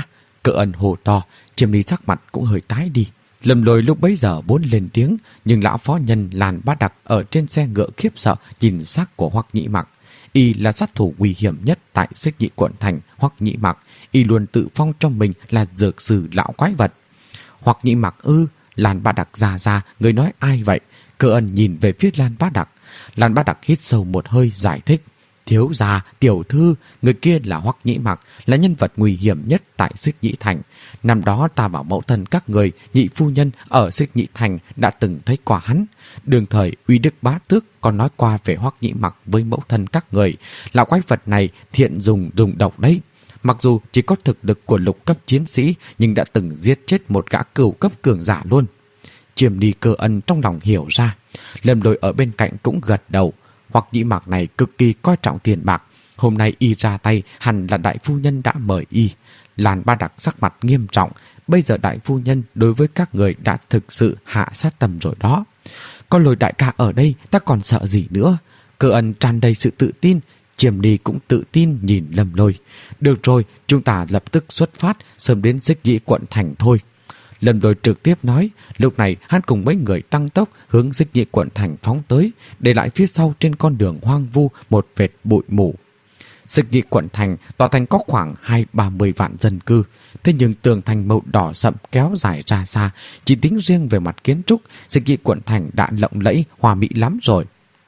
Cơ Ân hô to, Chiêm Ly sắc mặt cũng hơi tái đi. Lâm Lôi lúc bấy giờ muốn lên tiếng, nhưng lão phó nhân Làn Bá Đặc ở trên xe ngựa khiếp sợ nhìn xác của Hoắc Nhĩ Mặc. Y là sát thủ nguy hiểm nhất tại Xích Nhị quận thành. Hoắc Nhĩ Mặc, y luôn tự phong cho mình là dược sư lão quái vật. Hoắc Nhĩ Mặc ư? Làn Bá Đặc già ra, người nói ai vậy? Cơ Ân nhìn về phía Làn Bá Đặc. Làn Bá Đặc hít sâu một hơi giải thích. Thiếu gia, tiểu thư, người kia là Hoắc Nhĩ Mặc, là nhân vật nguy hiểm nhất tại Xích Nhĩ thành. Năm đó ta bảo mẫu thân các người, nhị phu nhân ở Xích Nhĩ thành đã từng thấy qua hắn. Đường thời Uy Đức Bá Tước còn nói qua về Hoắc Nhĩ Mặc với mẫu thân các người. Lão quái vật này thiện dùng dùng độc đấy. Mặc dù chỉ có thực lực của lục cấp chiến sĩ, nhưng đã từng giết chết một gã cửu cấp cường giả luôn. Chiêm Ly, Cơ Ân trong lòng hiểu ra. Lâm Lôi ở bên cạnh cũng gật đầu. Hoắc Nhĩ Mặc này cực kỳ coi trọng tiền bạc. Hôm nay y ra tay hẳn là đại phu nhân đã mời y. Làn Bá Đặc sắc mặt nghiêm trọng. Bây giờ đại phu nhân đối với các người đã thực sự hạ sát tầm rồi đó. Có Lôi đại ca ở đây, ta còn sợ gì nữa? Cơ Ân tràn đầy sự tự tin. Chiêm Ly cũng tự tin nhìn Lâm Lôi. Được rồi, chúng ta lập tức xuất phát, sớm đến Xích Nhĩ quận thành thôi. Lâm Lôi trực tiếp nói. Lúc này hắn cùng mấy người tăng tốc hướng Xích Nhĩ quận thành phóng tới, để lại phía sau trên con đường hoang vu một vệt bụi mù. Xích Nhĩ quận thành, tòa thành có khoảng hai ba mươi vạn dân cư. Thế nhưng tường thành màu đỏ sậm kéo dài ra xa. Chỉ tính riêng về mặt kiến trúc, Xích Nhĩ quận thành đã lộng lẫy, hoa mỹ lắm rồi.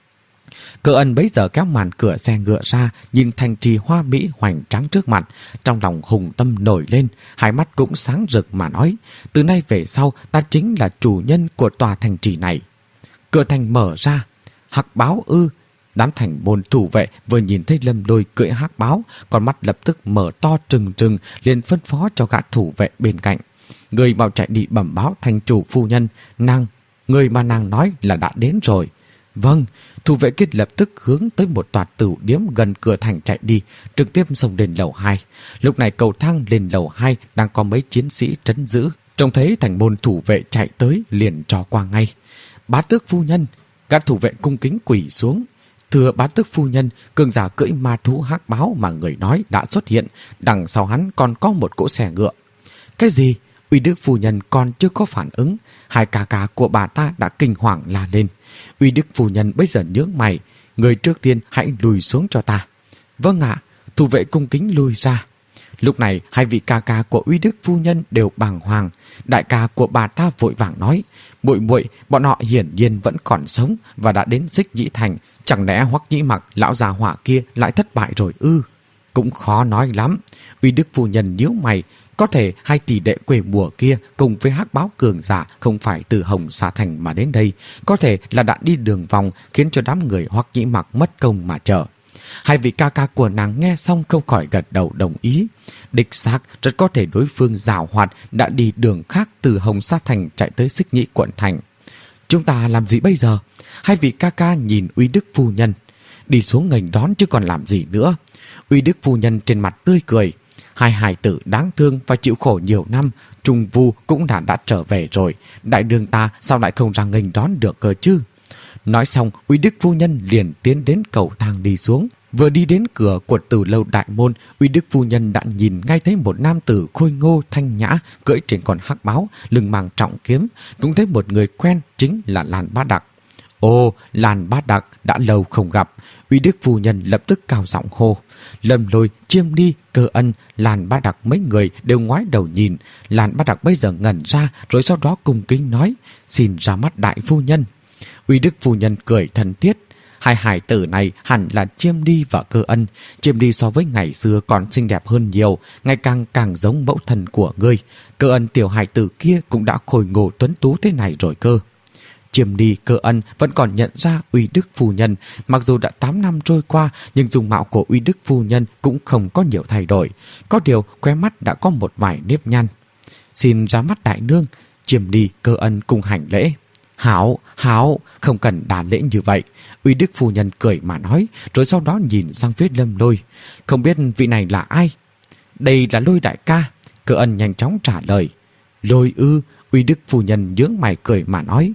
Cơ Ân bấy giờ kéo màn cửa xe ngựa ra, nhìn thành trì hoa mỹ hoành tráng trước mặt. Trong lòng hùng tâm nổi lên, hai mắt cũng sáng rực mà nói. Từ nay về sau, ta chính là chủ nhân của tòa thành trì này. Cửa thành mở ra. Hắc báo ư? Đám thành môn thủ vệ vừa nhìn thấy Lâm Lôi cưỡi hắc báo, con mắt lập tức mở to trừng trừng, liền phân phó cho gã thủ vệ bên cạnh. Người mau chạy đi bẩm báo thành chủ phu nhân, nàng, người mà nàng nói là đã đến rồi. Vâng. Thủ vệ kia lập tức hướng tới một tòa tửu điếm gần cửa thành chạy đi, trực tiếp xông lên lầu hai. Lúc này cầu thang lên lầu hai đang có mấy chiến sĩ trấn giữ. Trông thấy thành môn thủ vệ chạy tới liền trò qua ngay. Bá tước phu nhân. Gã thủ vệ cung kính quỳ xuống. Thưa bá tước phu nhân, cường giả cưỡi ma thú hắc báo mà người nói đã xuất hiện. Đằng sau hắn còn có một cỗ xe ngựa. Cái gì? Uy Đức phu nhân còn chưa có phản ứng. Hai ca ca của bà ta đã kinh hoàng la lên. Uy Đức phu nhân bây giờ nhướng mày. Người trước tiên hãy lùi xuống cho ta. Vâng ạ. Thủ vệ cung kính lùi ra. Lúc này hai vị ca ca của Uy Đức phu nhân đều bàng hoàng. Đại ca của bà ta vội vàng nói. Muội muội, bọn họ hiển nhiên vẫn còn sống và đã đến Xích Nhĩ thành. Chẳng lẽ Hoắc Nhĩ Mặc lão già hỏa kia lại thất bại rồi ư? Cũng khó nói lắm. Uy Đức phu nhân nhíu mày. Có thể hai tỷ đệ quê mùa kia cùng với hắc báo cường giả không phải từ Hồng Sa Thành mà đến đây. Có thể là đã đi đường vòng khiến cho đám người Hoắc Nhĩ Mặc mất công mà chờ. Hai vị ca ca của nàng nghe xong không khỏi gật đầu đồng ý. Đích xác rất có thể đối phương giàu hoạt đã đi đường khác từ Hồng Sa Thành chạy tới Xích Nhĩ quận thành. Chúng ta làm gì bây giờ? Hai vị ca ca nhìn Uy Đức phu nhân. Đi xuống nghênh đón chứ còn làm gì nữa. Uy Đức phu nhân trên mặt tươi cười. Hai hài tử đáng thương và chịu khổ nhiều năm, Trung Vu cũng đã đã trở về rồi. Đại đường ta sao lại không ra nghênh đón được cơ chứ? Nói xong, Uy Đức phu nhân liền tiến đến cầu thang đi xuống. Vừa đi đến cửa của Tử lâu đại môn, Uy Đức phu nhân đã nhìn ngay thấy một nam tử khôi ngô thanh nhã cưỡi trên con hắc báo, lưng mang trọng kiếm. Cũng thấy một người quen, chính là Làn Bá Đặc. Ồ, Làn Bá Đặc đã lâu không gặp. Uy Đức phu nhân lập tức cao giọng hô. Lâm Lôi, Chiêm Ly, Cơ Ân, Làn Bá Đặc mấy người đều ngoái đầu nhìn. Làn Bá Đặc bây giờ ngẩn ra, rồi sau đó cung kính nói, xin ra mắt đại phu nhân. Uy Đức phu nhân cười thân thiết. Hai hài tử này hẳn là Chiêm Ly và Cơ Ân. Chiêm Ly so với ngày xưa còn xinh đẹp hơn nhiều, ngày càng càng giống mẫu thân của ngươi. Cơ Ân tiểu hài tử kia cũng đã khôi ngô tuấn tú thế này rồi cơ. Chiêm Ly, Cơ Ân vẫn còn nhận ra Uy Đức phu nhân. Mặc dù đã tám năm trôi qua, nhưng dung mạo của Uy Đức phu nhân cũng không có nhiều thay đổi. Có điều khóe mắt đã có một vài nếp nhăn. Xin ra mắt đại nương. Chiêm Ly, Cơ Ân cùng hành lễ. Hảo, hảo, không cần đà lễ như vậy. Uy Đức phu nhân cười mà nói, rồi sau đó nhìn sang phía Lâm Lôi. Không biết vị này là ai? Đây là Lôi đại ca. Cơ Ân nhanh chóng trả lời. Lôi ư? Uy Đức phu nhân nhướng mày cười mà nói.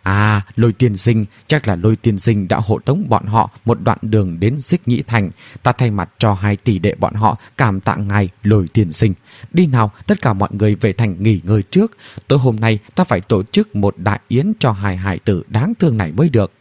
À, Lôi tiên sinh, chắc là Lôi tiên sinh đã hộ tống bọn họ một đoạn đường đến Xích Nhĩ Thành. Ta thay mặt cho hai tỷ đệ bọn họ cảm tạ ngài Lôi tiên sinh. Đi nào, tất cả mọi người về thành nghỉ ngơi trước. Tối hôm nay ta phải tổ chức một đại yến cho hai hải tử đáng thương này mới được.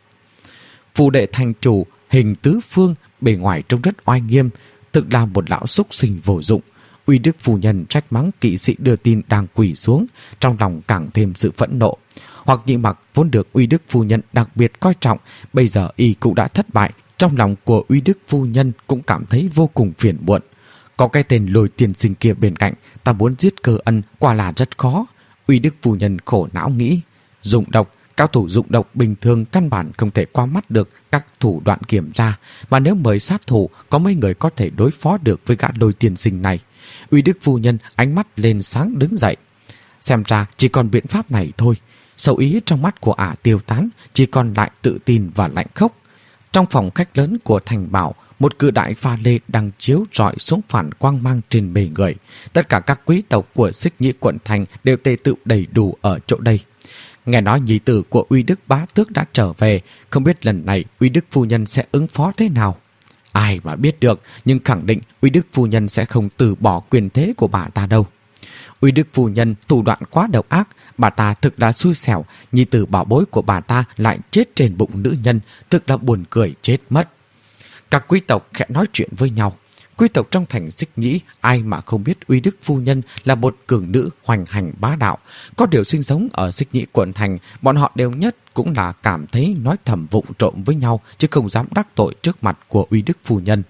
Phù đệ thành chủ hình tứ phương, bề ngoài trông rất oai nghiêm, thực là một lão súc sinh vô dụng. Uy Đức phu nhân trách mắng kỵ sĩ đưa tin đang quỳ xuống, trong lòng càng thêm sự phẫn nộ. Hoặc Nhị Mặc vốn được Uy Đức phu nhân đặc biệt coi trọng, bây giờ y cũng đã thất bại, trong lòng của Uy Đức phu nhân cũng cảm thấy vô cùng phiền muộn. Có cái tên Lôi tiên sinh kia bên cạnh, ta muốn giết Cơ Ân quả là rất khó. Uy Đức phu nhân khổ não nghĩ, dụng độc, cao thủ dụng độc bình thường căn bản không thể qua mắt được các thủ đoạn kiểm tra, mà nếu mời sát thủ, có mấy người có thể đối phó được với gã Lôi tiên sinh này. Uy Đức phu nhân ánh mắt lên sáng đứng dậy. Xem ra chỉ còn biện pháp này thôi. Sầu ý trong mắt của ả tiêu tán, chỉ còn lại tự tin và lạnh khốc. Trong phòng khách lớn của thành bảo, một cự đại pha lê đang chiếu rọi xuống phản quang mang trên bề người. Tất cả các quý tộc của Xích Nhĩ quận thành đều tề tựu đầy đủ ở chỗ đây. Nghe nói nhi tử của Uy Đức bá tước đã trở về, không biết lần này Uy Đức phu nhân sẽ ứng phó thế nào. Ai mà biết được, nhưng khẳng định Uy Đức phu nhân sẽ không từ bỏ quyền thế của bà ta đâu. Uy Đức phu nhân thủ đoạn quá độc ác, bà ta thực là xui xẻo, nhi tử bảo bối của bà ta lại chết trên bụng nữ nhân, thực là buồn cười chết mất. Các quý tộc khẽ nói chuyện với nhau. Quý tộc trong thành Xích Nhĩ ai mà không biết Uy Đức phu nhân là một cường nữ hoành hành bá đạo. Có điều sinh sống ở Xích Nhĩ quận thành, bọn họ đều nhất cũng là cảm thấy nói thầm vụng trộm với nhau, chứ không dám đắc tội trước mặt của Uy Đức phu nhân.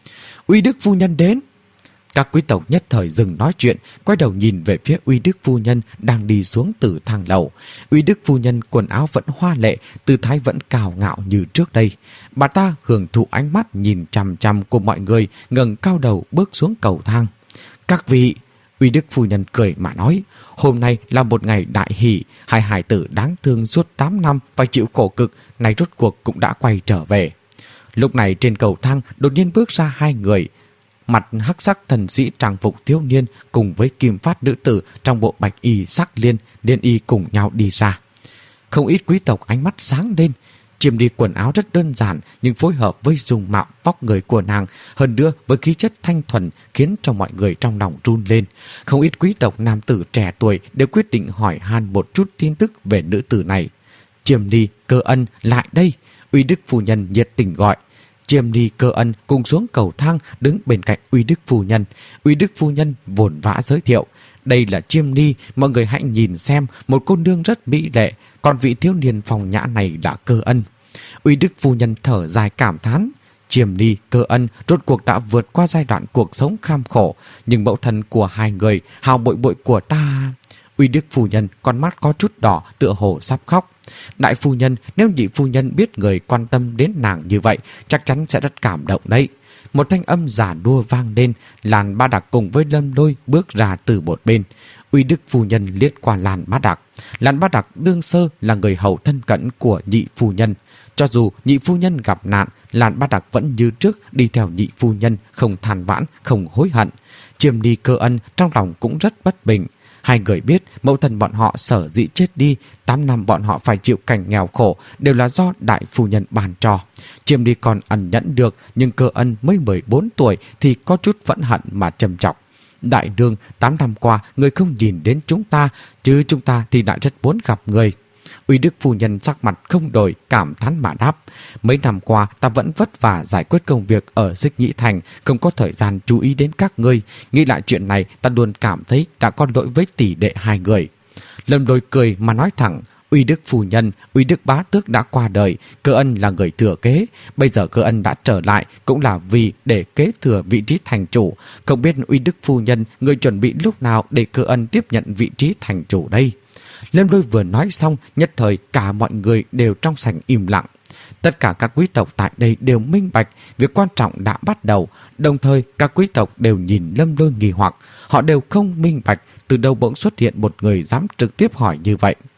Uy Đức phu nhân đến. Các quý tộc nhất thời dừng nói chuyện, quay đầu nhìn về phía Uy Đức phu nhân đang đi xuống từ thang lầu. Uy Đức phu nhân quần áo vẫn hoa lệ, tư thái vẫn cào ngạo như trước đây. Bà ta hưởng thụ ánh mắt nhìn chằm chằm của mọi người, ngẩng cao đầu bước xuống cầu thang. Các vị, Uy Đức phu nhân cười mà nói, hôm nay là một ngày đại hỷ, hai hài tử đáng thương suốt tám năm phải chịu khổ cực, nay rốt cuộc cũng đã quay trở về. Lúc này trên cầu thang đột nhiên bước ra hai người. Mặt hắc sắc thần sĩ trang phục thiếu niên cùng với kim phát nữ tử trong bộ bạch y sắc liên, liên y cùng nhau đi ra. Không ít quý tộc ánh mắt sáng lên. Chiêm đi quần áo rất đơn giản nhưng phối hợp với dung mạo vóc người của nàng, hơn nữa với khí chất thanh thuần khiến cho mọi người trong lòng run lên. Không ít quý tộc nam tử trẻ tuổi đều quyết định hỏi han một chút tin tức về nữ tử này. Chiêm đi, Cơ Ân, lại đây. Uy Đức phu nhân nhiệt tình gọi. Chiêm đi, Cơ Ân cùng xuống cầu thang đứng bên cạnh Uy Đức phu nhân. Uy Đức phu nhân vồn vã giới thiệu, đây là Chiêm Ni, mọi người hãy nhìn xem, một cô nương rất mỹ lệ, còn vị thiếu niên phòng nhã này là Cơ Ân. Uy Đức phu nhân thở dài cảm thán, Chiêm Ni, Cơ Ân rốt cuộc đã vượt qua giai đoạn cuộc sống kham khổ, nhưng mẫu thân của hai người, hào bội bội của ta. Uy Đức phu nhân con mắt có chút đỏ, tựa hồ sắp khóc. Đại phu nhân, nếu nhị phu nhân biết người quan tâm đến nàng như vậy, chắc chắn sẽ rất cảm động đấy. Một thanh âm giả đua vang lên, Làn Bá Đặc cùng với Lâm Lôi bước ra từ một bên. Uy Đức phu nhân liếc qua Làn Bá Đặc. Làn Bá Đặc đương sơ là người hầu thân cận của nhị phu nhân. Cho dù nhị phu nhân gặp nạn, Làn Bá Đặc vẫn như trước đi theo nhị phu nhân, không than vãn, không hối hận. Chiêm Ni, Cơ Ân trong lòng cũng rất bất bình. Hai người biết mẫu thân bọn họ sở dĩ chết đi, tám năm bọn họ phải chịu cảnh nghèo khổ đều là do đại phu nhân ban cho. Chiêm Đi còn ẩn nhẫn được, nhưng Cơ Ân mới mười bốn tuổi thì có chút phẫn hận mà trầm trọng. Đại nương, tám năm qua người không nhìn đến chúng ta, chứ chúng ta thì lại rất muốn gặp người. Uy Đức phu nhân sắc mặt không đổi, cảm thán mà đáp, mấy năm qua ta vẫn vất vả giải quyết công việc ở Xích Nhĩ Thành, không có thời gian chú ý đến các ngươi. Nghĩ lại chuyện này, ta luôn cảm thấy đã có lỗi với tỷ đệ hai người. Lâm Lôi cười mà nói thẳng, Uy Đức phu nhân, Uy Đức bá tước đã qua đời, Cơ Ân là người thừa kế. Bây giờ Cơ Ân đã trở lại cũng là vì để kế thừa vị trí thành chủ. Không biết Uy Đức phu nhân, người chuẩn bị lúc nào để Cơ Ân tiếp nhận vị trí thành chủ đây? Lâm Lôi vừa nói xong, nhất thời cả mọi người đều trong sảnh im lặng. Tất cả các quý tộc tại đây đều minh bạch việc quan trọng đã bắt đầu, đồng thời các quý tộc đều nhìn Lâm Lôi nghi hoặc. Họ đều không minh bạch từ đâu bỗng xuất hiện một người dám trực tiếp hỏi như vậy.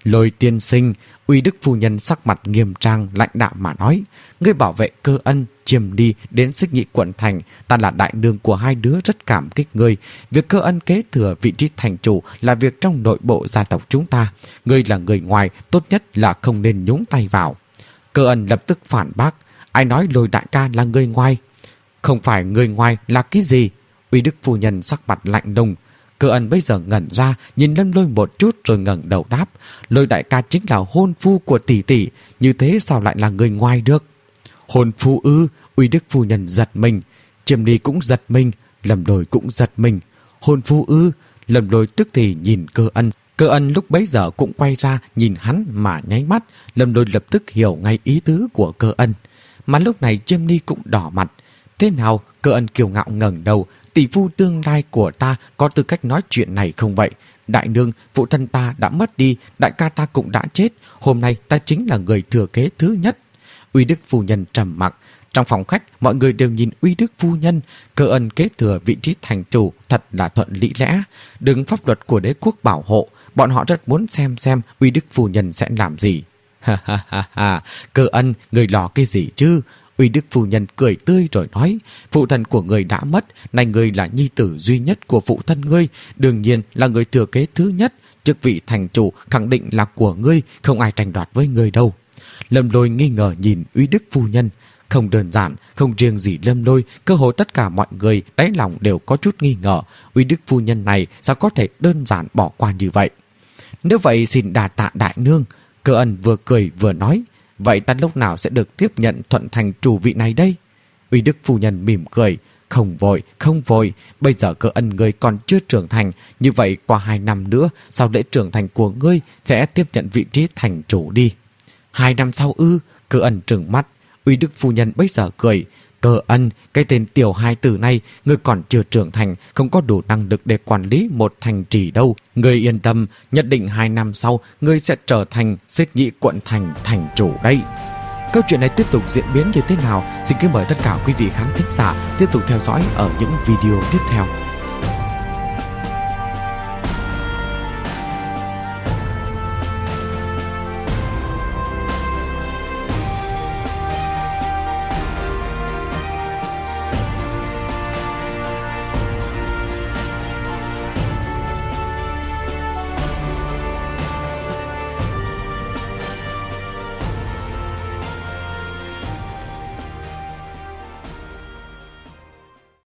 Lôi tiên sinh, Uy Đức phu nhân sắc mặt nghiêm trang lạnh đạm mà nói, ngươi bảo vệ Cơ Ân chiêm đi đến Xích Nhị quận thành, ta là đại nương của hai đứa rất cảm kích ngươi. Việc Cơ Ân kế thừa vị trí thành chủ là việc trong nội bộ gia tộc chúng ta, ngươi là người ngoài, tốt nhất là không nên nhúng tay vào. Cơ Ân lập tức phản bác, ai nói Lôi đại ca là người ngoài? Không phải người ngoài là cái gì? Uy Đức phu nhân sắc mặt lạnh lùng. Cơ Ân bây giờ ngẩn ra, nhìn Lâm Lôi một chút rồi ngẩng đầu đáp, Lôi đại ca chính là hôn phu của tỷ tỷ, như thế sao lại là người ngoài được? Hôn phu ư? Uy Đức phu nhân giật mình, Chiêm Ly cũng giật mình, Lâm Lôi cũng giật mình. Hôn phu ư? Lâm Lôi tức thì nhìn Cơ Ân. Cơ Ân lúc bấy giờ cũng quay ra nhìn hắn mà nháy mắt. Lâm Lôi lập tức hiểu ngay ý tứ của Cơ Ân. Mà lúc này Chiêm Ly cũng đỏ mặt. Thế nào? Cơ Ân kiêu ngạo ngẩng đầu, tỷ phu tương lai của ta có tư cách nói chuyện này không vậy? Đại nương, phụ thân ta đã mất đi, đại ca ta cũng đã chết, hôm nay ta chính là người thừa kế thứ nhất. Uy Đức phu nhân trầm mặc. Trong phòng khách, mọi người đều nhìn Uy Đức phu nhân. Cơ Ân kế thừa vị trí thành chủ thật là thuận lý lẽ, đừng pháp luật của đế quốc bảo hộ. Bọn họ rất muốn xem xem Uy Đức phu nhân sẽ làm gì. Ha ha ha ha, Cơ Ân, người lo cái gì chứ? Uy Đức phu nhân cười tươi rồi nói, phụ thân của người đã mất, nay người là nhi tử duy nhất của phụ thân ngươi, đương nhiên là người thừa kế thứ nhất, chức vị thành chủ khẳng định là của ngươi, không ai tranh đoạt với ngươi đâu. Lâm Lôi nghi ngờ nhìn Uy Đức phu nhân. Không đơn giản, không riêng gì Lâm Lôi, cơ hồ tất cả mọi người đáy lòng đều có chút nghi ngờ, Uy Đức phu nhân này sao có thể đơn giản bỏ qua như vậy. Nếu vậy xin đà tạ đại nương. Cơ Ân vừa cười vừa nói, vậy ta lúc nào sẽ được tiếp nhận thuận thành chủ vị này đây? Uy Đức phu nhân mỉm cười, không vội, không vội, bây giờ Cơ Ân ngươi còn chưa trưởng thành, như vậy qua hai năm nữa, sau lễ trưởng thành của ngươi sẽ tiếp nhận vị trí thành chủ đi. Hai năm sau ư? Cơ Ân trừng mắt. Uy Đức phu nhân bây giờ cười, Cơ Ân, cái tên tiểu hai tử này, ngươi còn chưa trưởng thành, không có đủ năng lực để quản lý một thành trì đâu. Ngươi yên tâm, nhất định hai năm sau, ngươi sẽ trở thành Xích Nhị quận thành thành chủ đây. Câu chuyện này tiếp tục diễn biến như thế nào? Xin kính mời tất cả quý vị khán thính giả tiếp tục theo dõi ở những video tiếp theo.